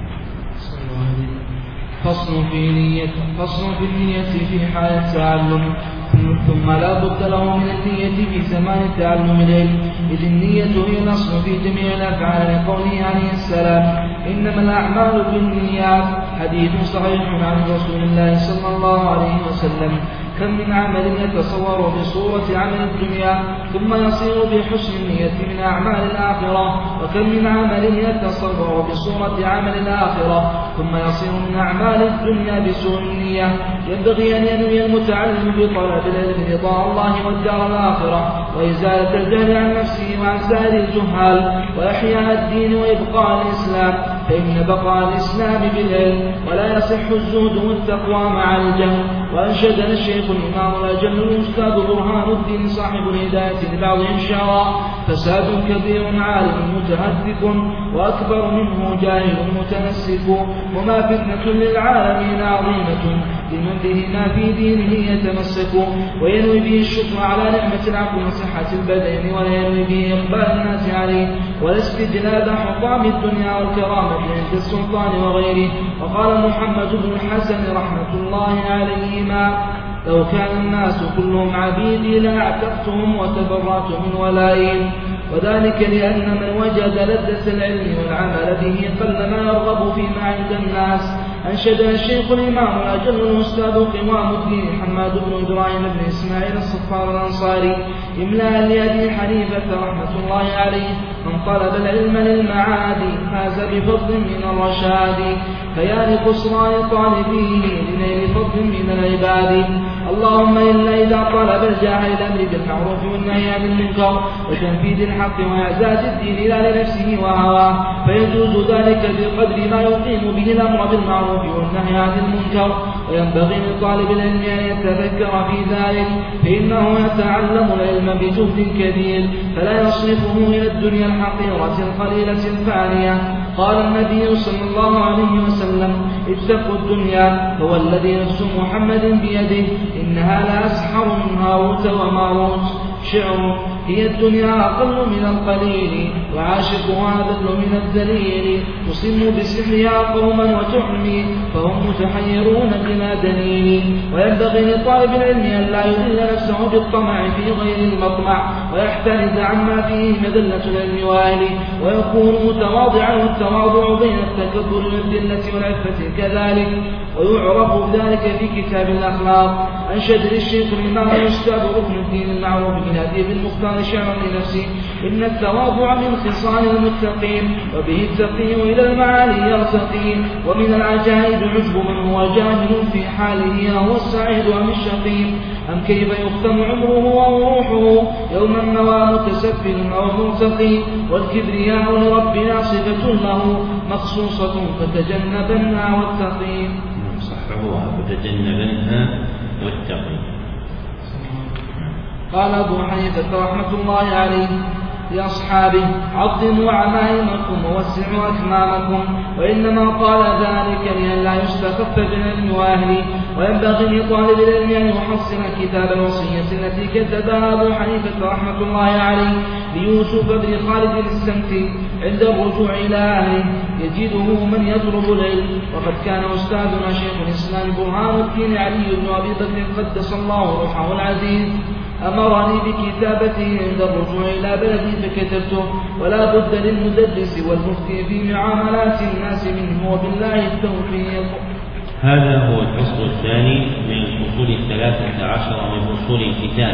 فصل في نية فصل في النية في حال التعلم. ثم لا بد له من النية في زمان التعلم العلم، إذ النية هي الأصل في جميع الأفعال، لقوله عليه السلام: إنما الأعمال بالنيات، حديث صحيح عن رسول الله صلى الله عليه وسلم. كم من عمل يتصور بصورة عمل الدنيا ثم يصير بحسن النية من أعمال الآخرة، وكم من عمل يتصور بصورة عمل الآخرة ثم يصير من أعمال الدنيا بسوء النية. ينبغي أن ينوي المتعلم بطلب العلم رضا الله والدار الآخرة وإزالة الجهل عن نفسه وعن سائر الجهال وإحياء الدين وإبقاء الإسلام، فإن بقاء الإسلام بالعلم ولا يصح الزهد والتقوى مع الجهل. وأنشدنا الشيخ الإمام الأجل الأستاذ برهان الدين صاحب الهداية لبعضهم شعرا: فساد كبير عالم متهدف وأكبر منه جاهل متنسك، وما فتنة للعالمين عظيمة لمن بهما في دينه يتمسك. وينوي به الشكر على نعمة العقل وصحة البدن، ولا ينوي به إقبال الناس عليه والاستجلاب حطام الدنيا والكرامة عند السلطان وغيره. وقال محمد بن الحسن رحمة الله عليهما: لو كان الناس كلهم عبيدي لأعتقتهم وتبرأت من ولائهم. وذلك لأن من وجد لذة العلم والعمل به قل ما يرغب فيما عند الناس. أنشدنا الشيخ الإمام الأجل الأستاذ قوام الدين حماد بن إبراهيم بن إسماعيل الصفار الأنصاري إملاء لأبي حنيفة رحمة الله عليه: من طلب العلم للمعاد فاز بفضل من الرشاد، فيا لخسران طالبيه لنيل فضل من العباد. اللهم إلا إذا طلب الجاهل الأمر بالمعروف والنهي عن المنكر وتنفيذ الحق وإعزاز الدين لا لنفسه وهواه فيجوز ذلك بقدر ما يقيم به الأمر بالمعروف والنهي عن المنكر. وينبغي لطالب العلم أن يتفكر في ذلك فإنه يتعلم العلم بجهد كبير فلا يصرفه إلى الدنيا الحقيرة القليلة الفانية. قال النبي صلى الله عليه وسلم اتقوا الدنيا هو الذي نفس محمد بيده إنها لا أسحر من هاروت وماروت. شعر هي الدنيا أقل من القليل وعاشقها أذل من الذليل تصم بسحرها قوما وتعمي فهم متحيرون بلا دليل. وينبغي لطالب العلم أن لا يذل نفسه بالطمع في غير المطمع ويحترز عما فيه مذلة العلم وأهله ويكون متواضعا والتواضع بين التكبر والذلة والعفة كذلك. ويعرف ذلك في كتاب الأخلاق أنشد للشيخ الإمام الأستاذ ركن الدين المعروف من أديب المختار شعرا لنفسه إن التواضع من خصال المتقين وبه التقي إلى المعالي يرتقي. ومن العجائب عجب من هو جاهل في حاله أهو السعيد أم الشقي أم كيف يختم عمره أو روحه يوما نوى متسفل أو مرتقي. والكبرياء لربنا صفة له مخصوصة فتجنبنها واتقي. صحبها فتجنبنها واتقي. قال أبو حنيفة رحمة الله عليه لأصحابه عظموا عمائمكم ووسعوا أكمامكم وإنما قال ذلك لئلا يستخف بالعلم وأهله. وينبغي لطالب العلم أن يحصل كتاب الوصية التي كتبها أبو حنيفة رحمة الله عليه ليوسف بن خالد السمتي عند الرجوع إلى أهله يجده من يطلب العلم. وقد كان أستاذنا شيخ الإسلام برهان الدين علي بن أبي بكر قدس الله روحه العزيز أمرني بكتابته عند الرجوع إلى بلدي فكتبته. ولا بد للمدرس والمفتي في معاملات الناس منه وبالله التوفيق. هذا هو الفصل الثاني من الفصول الثلاثة عشر من فصول الكتاب.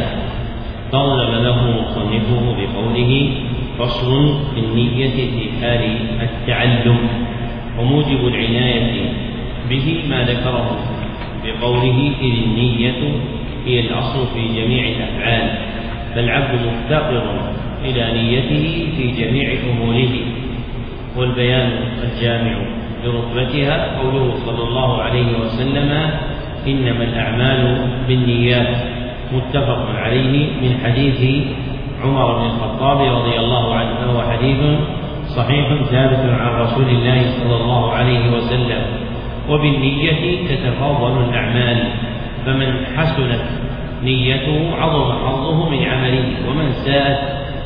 طلب له مصنفه بقوله فصل في النية في حال التعلم وموجب العناية به ما ذكره بقوله إذ النية هي الأصل في جميع الأفعال فالعبد مفتقر إلى نيته في جميع أموره. والبيان الجامع لرتبتها قوله صلى الله عليه وسلم إنما الأعمال بالنيات متفق عليه من حديث عمر بن الخطاب رضي الله عنه وهو حديث صحيح ثابت عن رسول الله صلى الله عليه وسلم. وبالنية تتفاضل الأعمال فمن حسنت نيته عظم حظه من عمله ومن ساءت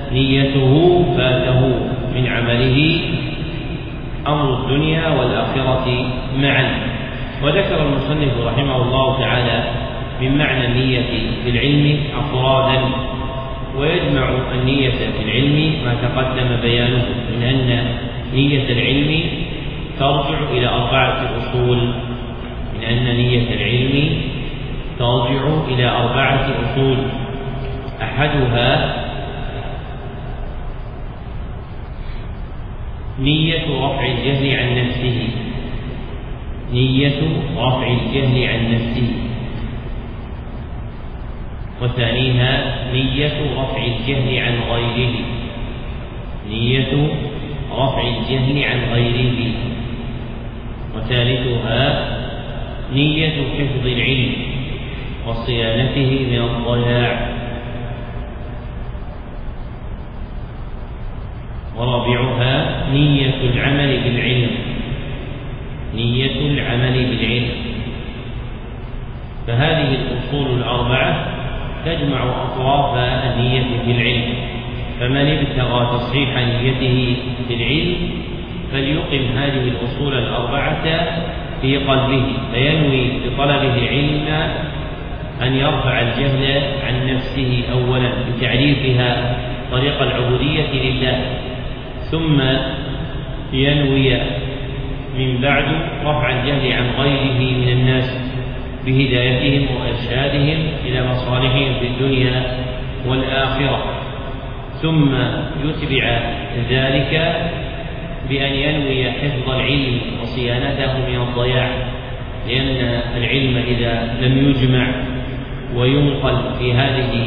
نيته فاته من عمله أمر الدنيا والآخرة معا. وذكر المصنف رحمه الله تعالى من معنى النية في العلم أفرادا ويجمع النية في العلم ما تقدم بيانه من أن نية العلم ترجع إلى أربعة أصول من أن نية العلم ترجع إلى أربعة أصول. أحدها نية رفع الجهل عن نفسه نية رفع الجهل عن نفسه. وثانيها نية رفع الجهل عن غيره نية رفع الجهل عن غيره. وثالثها نية حفظ العلم وصيانته من الضياع. ورابعها نية العمل بالعلم نية العمل بالعلم. فهذه الأصول الأربعة تجمع أطراف النية في العلم. فمن ابتغى تصحيح نيته في العلم فليقم هذه الأصول الأربعة في قلبه فينوي بطلبه العلم أن يرفع الجهل عن نفسه أولا بتعريفها طريق العبودية لله ثم ينوي من بعد رفع الجهل عن غيره من الناس بهدايتهم وإرشادهم إلى مصالحهم في الدنيا والآخرة. ثم يتبع ذلك بأن ينوي حفظ العلم وصيانته من الضياع لأن العلم إذا لم يجمع وينقل في هذه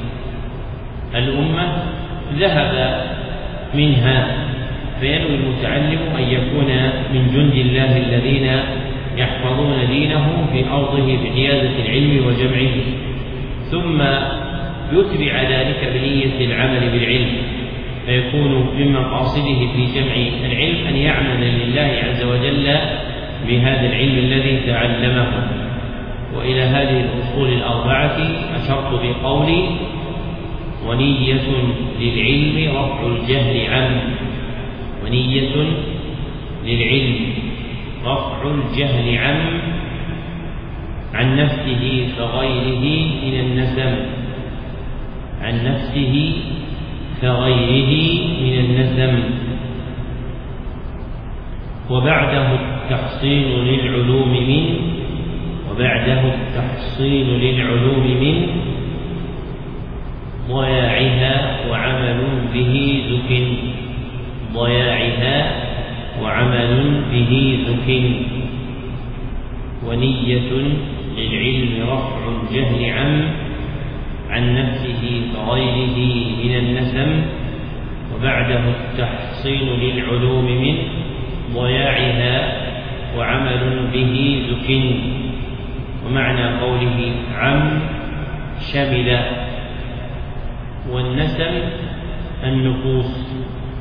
الأمة ذهب منها، فينوي المتعلم أن يكون من جند الله الذين يحفظون دينه في أرضه بحيازة العلم وجمعه، ثم يتبع ذلك بنية العمل بالعلم، فيكون من مقاصده في جمع العلم أن يعمل لله عز وجل بهذا العلم الذي تعلمه. وإلى هذه الأصول الأربعة أشرت بقولي: ونية للعلم رفع الجهل عنه، ونية للعلم رفع الجهل عنه عن نفسه كغيره من النسم، عن نفسه كغيره من النسم. وبعده التحصيل للعلوم من وبعده التحصيل للعلوم من ضياعها وعمل به ذك ضياعها وعمل به ذك. ونية للعلم رفع الجهل عن عن نفسه كغيره من النسم. وبعده التحصيل للعلوم من ضياعها وعمل به ذك. ومعنى قوله عم شمل، والنسم النفوس.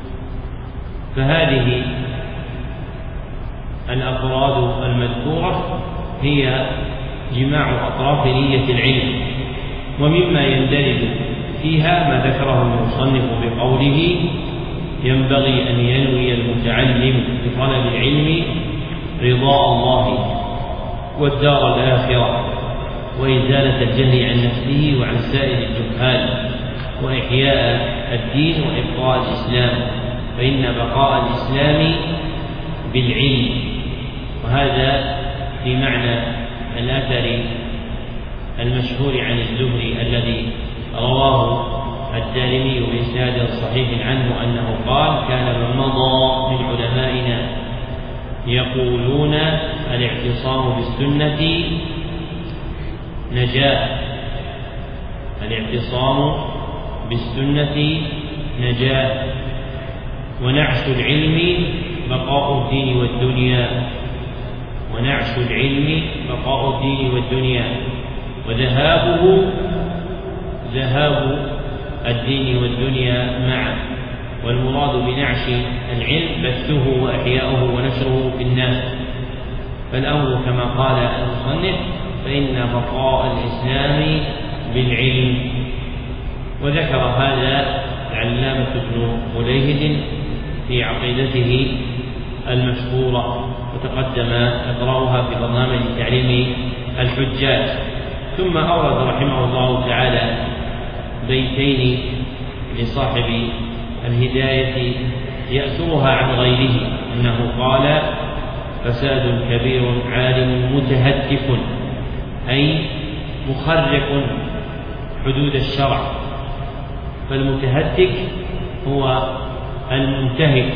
فهذه الأفراد المذكورة هي جماع أطراف نية العلم. ومما يندرج فيها ما ذكره المصنف بقوله: ينبغي أن ينوي المتعلم بطلب العلم رضاء الله والدار الآخرة، وإزالة الجهل عن نفسه وعن سائر الجهال، وإحياء الدين وإبقاء الإسلام، فإن بقاء الإسلام بالعلم. وهذا في معنى الأثر المشهور عن الزهري الذي رواه الدارمي بإسناد صحيح عنه أنه قال: كان من مضى من علمائنا يقولون الاعتصام بالسنة نجاة، الاعتصام بالسنة نجاة، ونعش العلم بقاء الدين والدنيا، ونعش العلم بقاء الدين والدنيا، وذهابه ذهاب الدين والدنيا معا. والمراد بنعش العلم بثه وإحياؤه ونشره في الناس. فالأمر كما قال المصنف: فإن بقاء الإسلام بالعلم. وذكر هذا العلامة ابن مليهد في عقيدته المشهورة، وتقدم إقراؤها في برنامج تعليم الحجاج. ثم أورد رحمه الله تعالى بيتين لصاحب الهداية يأثرها عن غيره، أنه قال: فساد كبير عالم متهتك، أي مخرق حدود الشرع. فالمتهتك هو المنتهك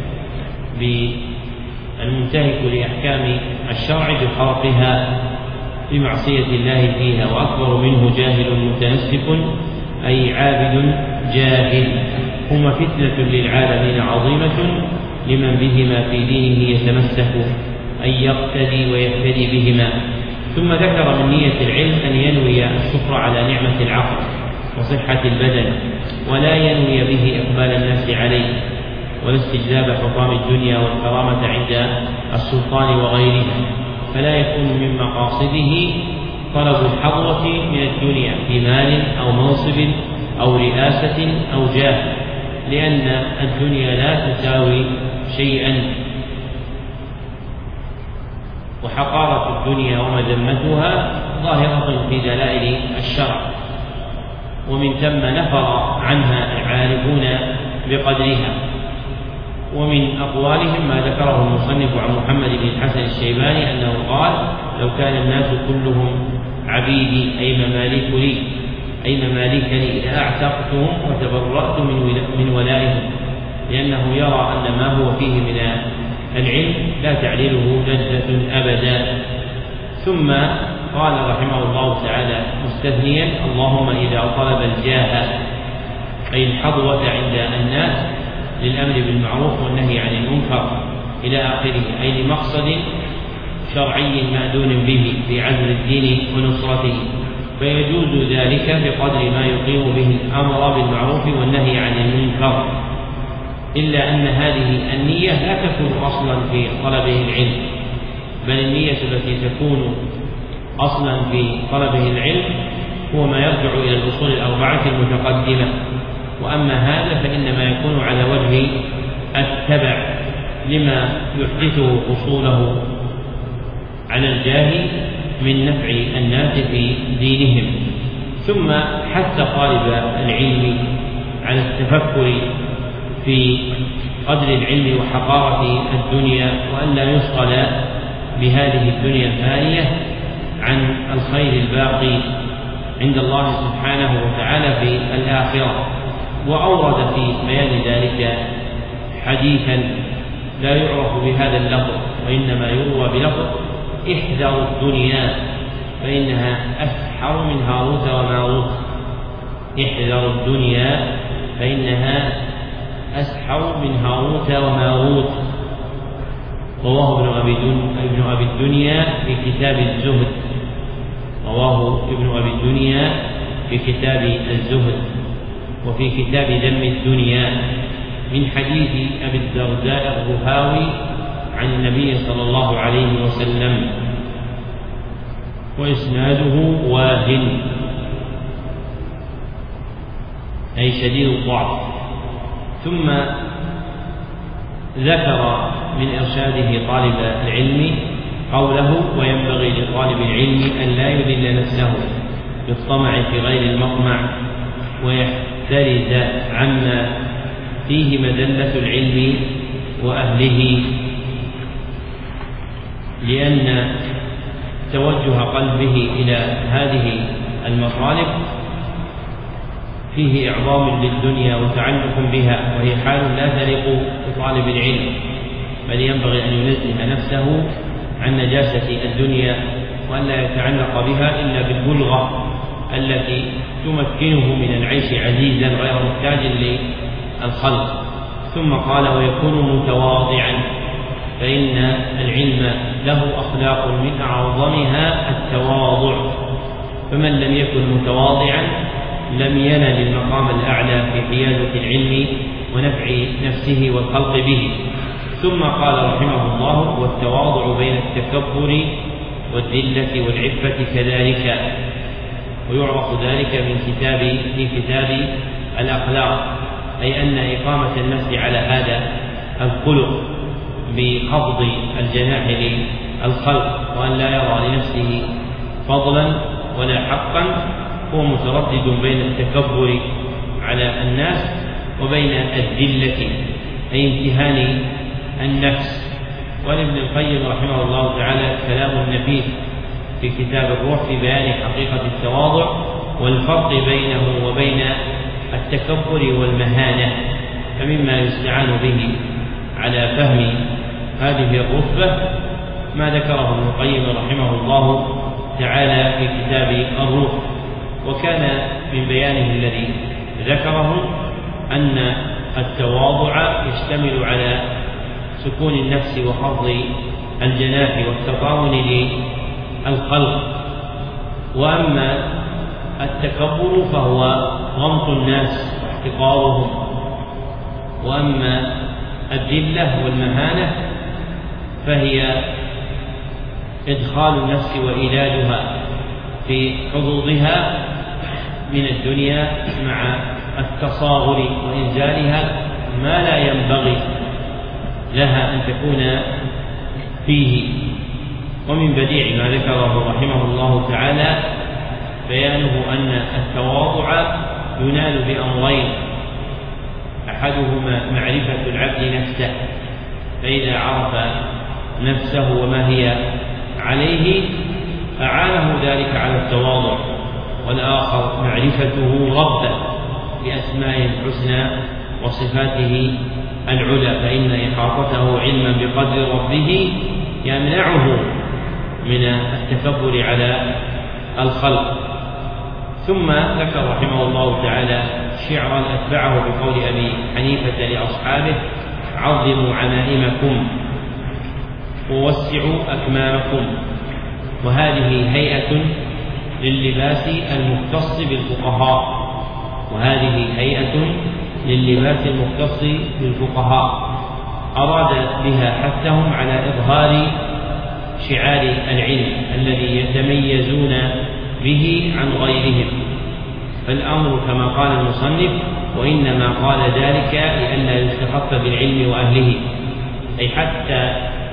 المنتهك لأحكام الشرع بحرفها بمعصية الله فيها. وأكبر منه جاهل متنسك، أي عابد جاهل. هما فتنة للعالمين عظيمة لمن بهما في دينه يتمسك، أن يقتدي ويهتدي بهما. ثم ذكر من نية العلم أن ينوي الشكر على نعمة العقل وصحة البدن، ولا ينوي به إقبال الناس عليه، ولا استجلاب حطام الدنيا والكرامة عند السلطان وغيرها. فلا يكون من مقاصده طلب الحظوة من الدنيا في مال أو منصب أو رئاسة أو جاه، لأن الدنيا لا تساوي شيئا، وحقارة الدنيا ومذمتها ظاهرة في دلائل الشرع، ومن ثم نفر عنها العارفون بقدرها. ومن أقوالهم ما ذكره المصنف عن محمد بن الحسن الشيباني أنه قال: لو كان الناس كلهم عبيدي أي مماليك لي أي مماليكني لأعتقتهم وتبرأت من ولائهم، لأنه يرى أن ما هو فيه من العلم لا تعليله لذة أبدا. ثم قال رحمه الله تعالى مستثنيا: اللهم إذا طلب الجاه أي الحظوة عند الناس للأمر بالمعروف والنهي عن المنكر إلى آخره، أي لمقصد شرعي مأذون به في عزل الدين ونصرته، فيجوز ذلك بقدر ما يقيم به الأمر بالمعروف والنهي عن المنكر، إلا أن هذه النية لا تكون أصلا في طلبه العلم، بل النية التي تكون أصلا في طلبه العلم هو ما يرجع إلى الأصول الأربعة المتقدمة، وأما هذا فإنما يكون على وجه التبع لما يحدثه حصوله على الجاه من نفع الناس في دينهم. ثم حث طالب العلم على التفكر في قدر العلم وحقارة الدنيا، وأن لا يشغل بهذه الدنيا الفانية عن الخير الباقي عند الله سبحانه وتعالى في الآخرة. وأورد في بيان ذلك حديثا لا يعرف بهذا اللفظ، وإنما يروى بلفظ: احذروا الدنيا فإنها أسحر من هاروت وماروت. احذروا الدنيا فإنها أسحر من هاروت وماروت. رواه ابن أبي ابن أبي الدنيا في كتاب الزهد. رواه ابن أبي الدنيا في كتاب الزهد، وفي كتاب ذم الدنيا من حديث أبي الدرداء الرهاوي عن النبي صلى الله عليه وسلم، وإسناده واهن أي شديد الضعف. ثم ذكر من إرشاده طالب العلم قوله: وينبغي لطالب العلم أن لا يذل نفسه بالطمع في غير المطمع، ويحترز عما فيه مذلة العلم وأهله، لأن توجه قلبه إلى هذه المطالب فيه إعظام للدنيا وتعلق بها، وهي حال لا تليق بطالب العلم، بل ينبغي أن ينزه نفسه عن نجاسة الدنيا، وأن لا يتعلق بها إلا بالبلغة التي تمكنه من العيش عزيزا غير محتاج للخلق. ثم قال: ويكون متواضعا، فإن العلم له أخلاق من أعظمها التواضع، فمن لم يكن متواضعا لم ينل المقام الأعلى في حيازة العلم ونفع نفسه والخلق به. ثم قال رحمه الله: والتواضع بين التكبر والذلة والعفة كذلك. ويعرف ذلك من كتاب في كتاب الأخلاق، أي أن إقامة النفس على هذا الخلق بخفض الجناح للخلق، وأن لا يرى لنفسه فضلا ولا حقا، هو متردد بين التكبر على الناس وبين الذلة أي امتهان النفس. ولابن القيم رحمه الله تعالى كلام نفيس في كتاب الروح في بيان حقيقة التواضع والفرق بينه وبين التكبر والمهانة، فمما يستعان به على فهم هذه الرتبة ما ذكره ابن القيم رحمه الله تعالى في كتاب الروح. وكان من بيانه الذي ذكره أن التواضع يشتمل على سكون النفس وخفض الجناح والتطاول للخلق، وأما التكبر فهو غمط الناس واحتقارهم، وأما الذلة والمهانة فهي إدخال النفس وإيلادها في حظوظها من الدنيا مع التصاغر وإنزالها ما لا ينبغي لها أن تكون فيه. ومن بديع ما ذكره رحمه الله تعالى بيانه أن التواضع ينال بأمرين: أحدهما معرفة العبد نفسه، فإذا عرف نفسه وما هي عليه أعانه ذلك على التواضع، والآخر معرفته ربه بأسمائه الحسنى وصفاته العلى، فإن إحاطته علما بقدر ربه يمنعه من التكبر على الخلق. ثم ذكر رحمه الله تعالى شعرا أتبعه بقول أبي حنيفة لأصحابه: عظموا عمائمكم ووسعوا أكمامكم. وهذه هيئة لللباس المختص بالفقهاء وهذه هيئة لللباس المختص بالفقهاء أراد بها حثهم على إظهار شعار العلم الذي يتميزون به عن غيرهم. فالأمر كما قال المصنف: وإنما قال ذلك لئلا يستخف بالعلم وأهله، أي حتى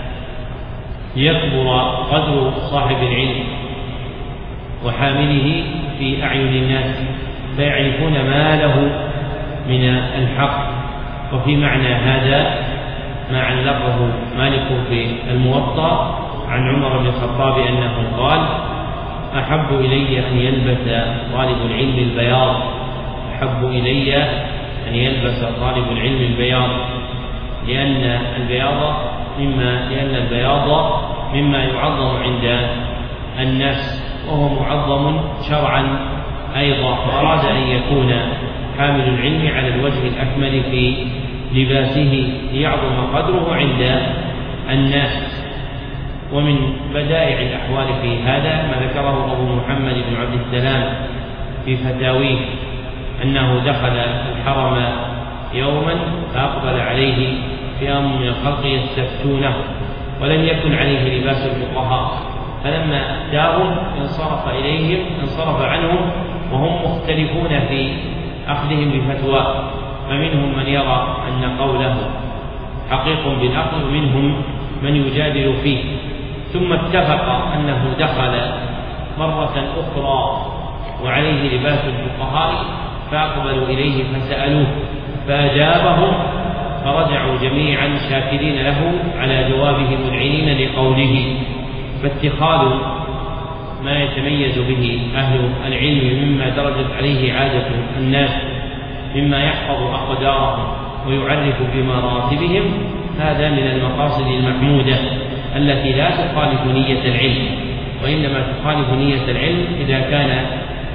يكبر قدر صاحب العلم وحامله في أعين الناس فيعرفون ما له من الحق. وفي معنى هذا ما علقه مالك في الموطأ عن عمر بن الخطاب أنه قال: أحب إلي أن يلبس طالب العلم البياض أحب إلي أن يلبس طالب العلم البياض لأن البياض مما لأن البياض مما يعظم عند الناس وهو معظم شرعا أيضا. فأراد أن يكون حامل العلم على الوجه الأكمل في لباسه ليعظم قدره عند الناس. ومن بدائع الأحوال في هذا ما ذكره أبو محمد بن عبد السلام في فتاويه أنه دخل الحرم يوما فأقبل عليه فئام من الخلق يستفتونه ولم يكن عليه لباس الفقهاء، فلما أتاهم انصرف إليهم انصرف عنهم وهم مختلفون في أخذهم بفتوى، فمنهم من يرى أن قوله حقيق بالأخذ ومنهم من يجادل فيه. ثم اتفق أنه دخل مرة أخرى وعليه لباس الفقهاء فأقبلوا إليه فسألوه فأجابهم فرجعوا جميعا شاكرين له على جوابهم العنين لقوله. فاتخاذ ما يتميز به أهل العلم مما درجت عليه عادة الناس مما يحفظ أقدارهم ويعرف بمراتبهم هذا من المقاصد المحمودة التي لا تخالف نية العلم، وإنما تخالف نية العلم إذا كان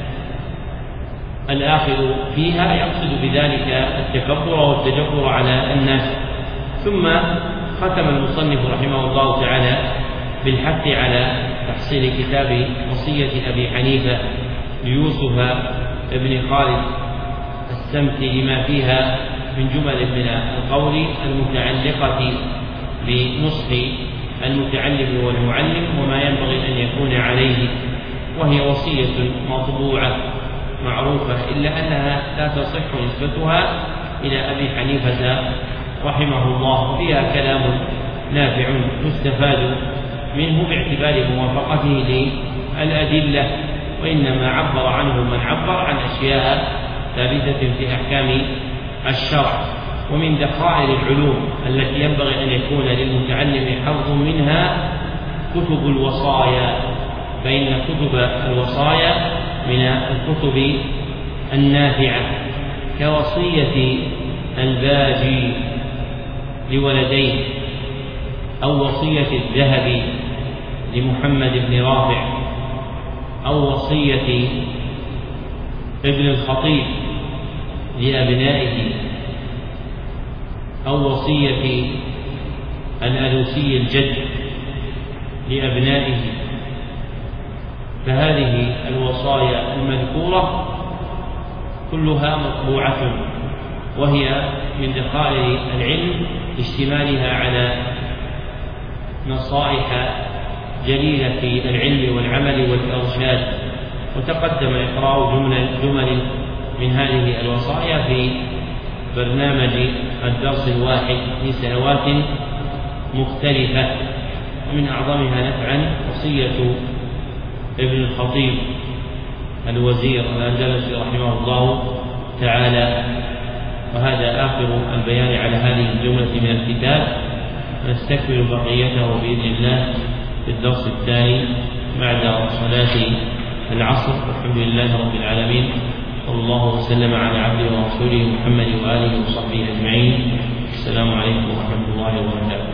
الآخذ فيها يقصد بذلك التكبر والتجبر على الناس. ثم ختم المصنف رحمه الله تعالى بالحث على تحصيل كتاب وصية أبي حنيفة ليوسف بن خالد السمت لما فيها من جمل من القول المتعلقة بنصح المتعلم والمعلم وما ينبغي أن يكون عليه، وهي وصية مطبوعة معروفة إلا أنها لا تصح نسبتها إلى أبي حنيفة رحمه الله، فيها كلام نافع يستفاد منه باعتبار موافقته للأدلة، وإنما عبر عنه من عبر عن أشياء ثابتة في أحكام الشرع. ومن دقائق العلوم التي ينبغي أن يكون للمتعلم حظ منها كتب الوصايا، فإن كتب الوصايا من الكتب النافعة كوصية الباجي لولديه أو وصية الذهبي لمحمد بن رافع أو وصية ابن الخطيب لأبنائه أو وصية الألوسي الجد لأبنائه. فهذه الوصايا المذكورة كلها مطبوعة، وهي من دقائق العلم اشتمالها على نصائح جليلة في العلم والعمل والإرشاد. وتقدم إقراء جمل, جمل من هذه الوصايا في برنامج الدرس الواحد في سنوات مختلفة، ومن أعظمها نفعا وصية ابن الخطيب الوزير الأندلسي رحمه الله تعالى. وهذا آخر البيان على هذه الجملة من الكتاب، نستكمل بقيته بإذن الله في الدرس الثاني بعد صلاة العصر. والحمد لله رب العالمين، صلى الله وسلم على عبده ورسوله محمد وآله وصحبه أجمعين. السلام عليكم ورحمة الله وبركاته.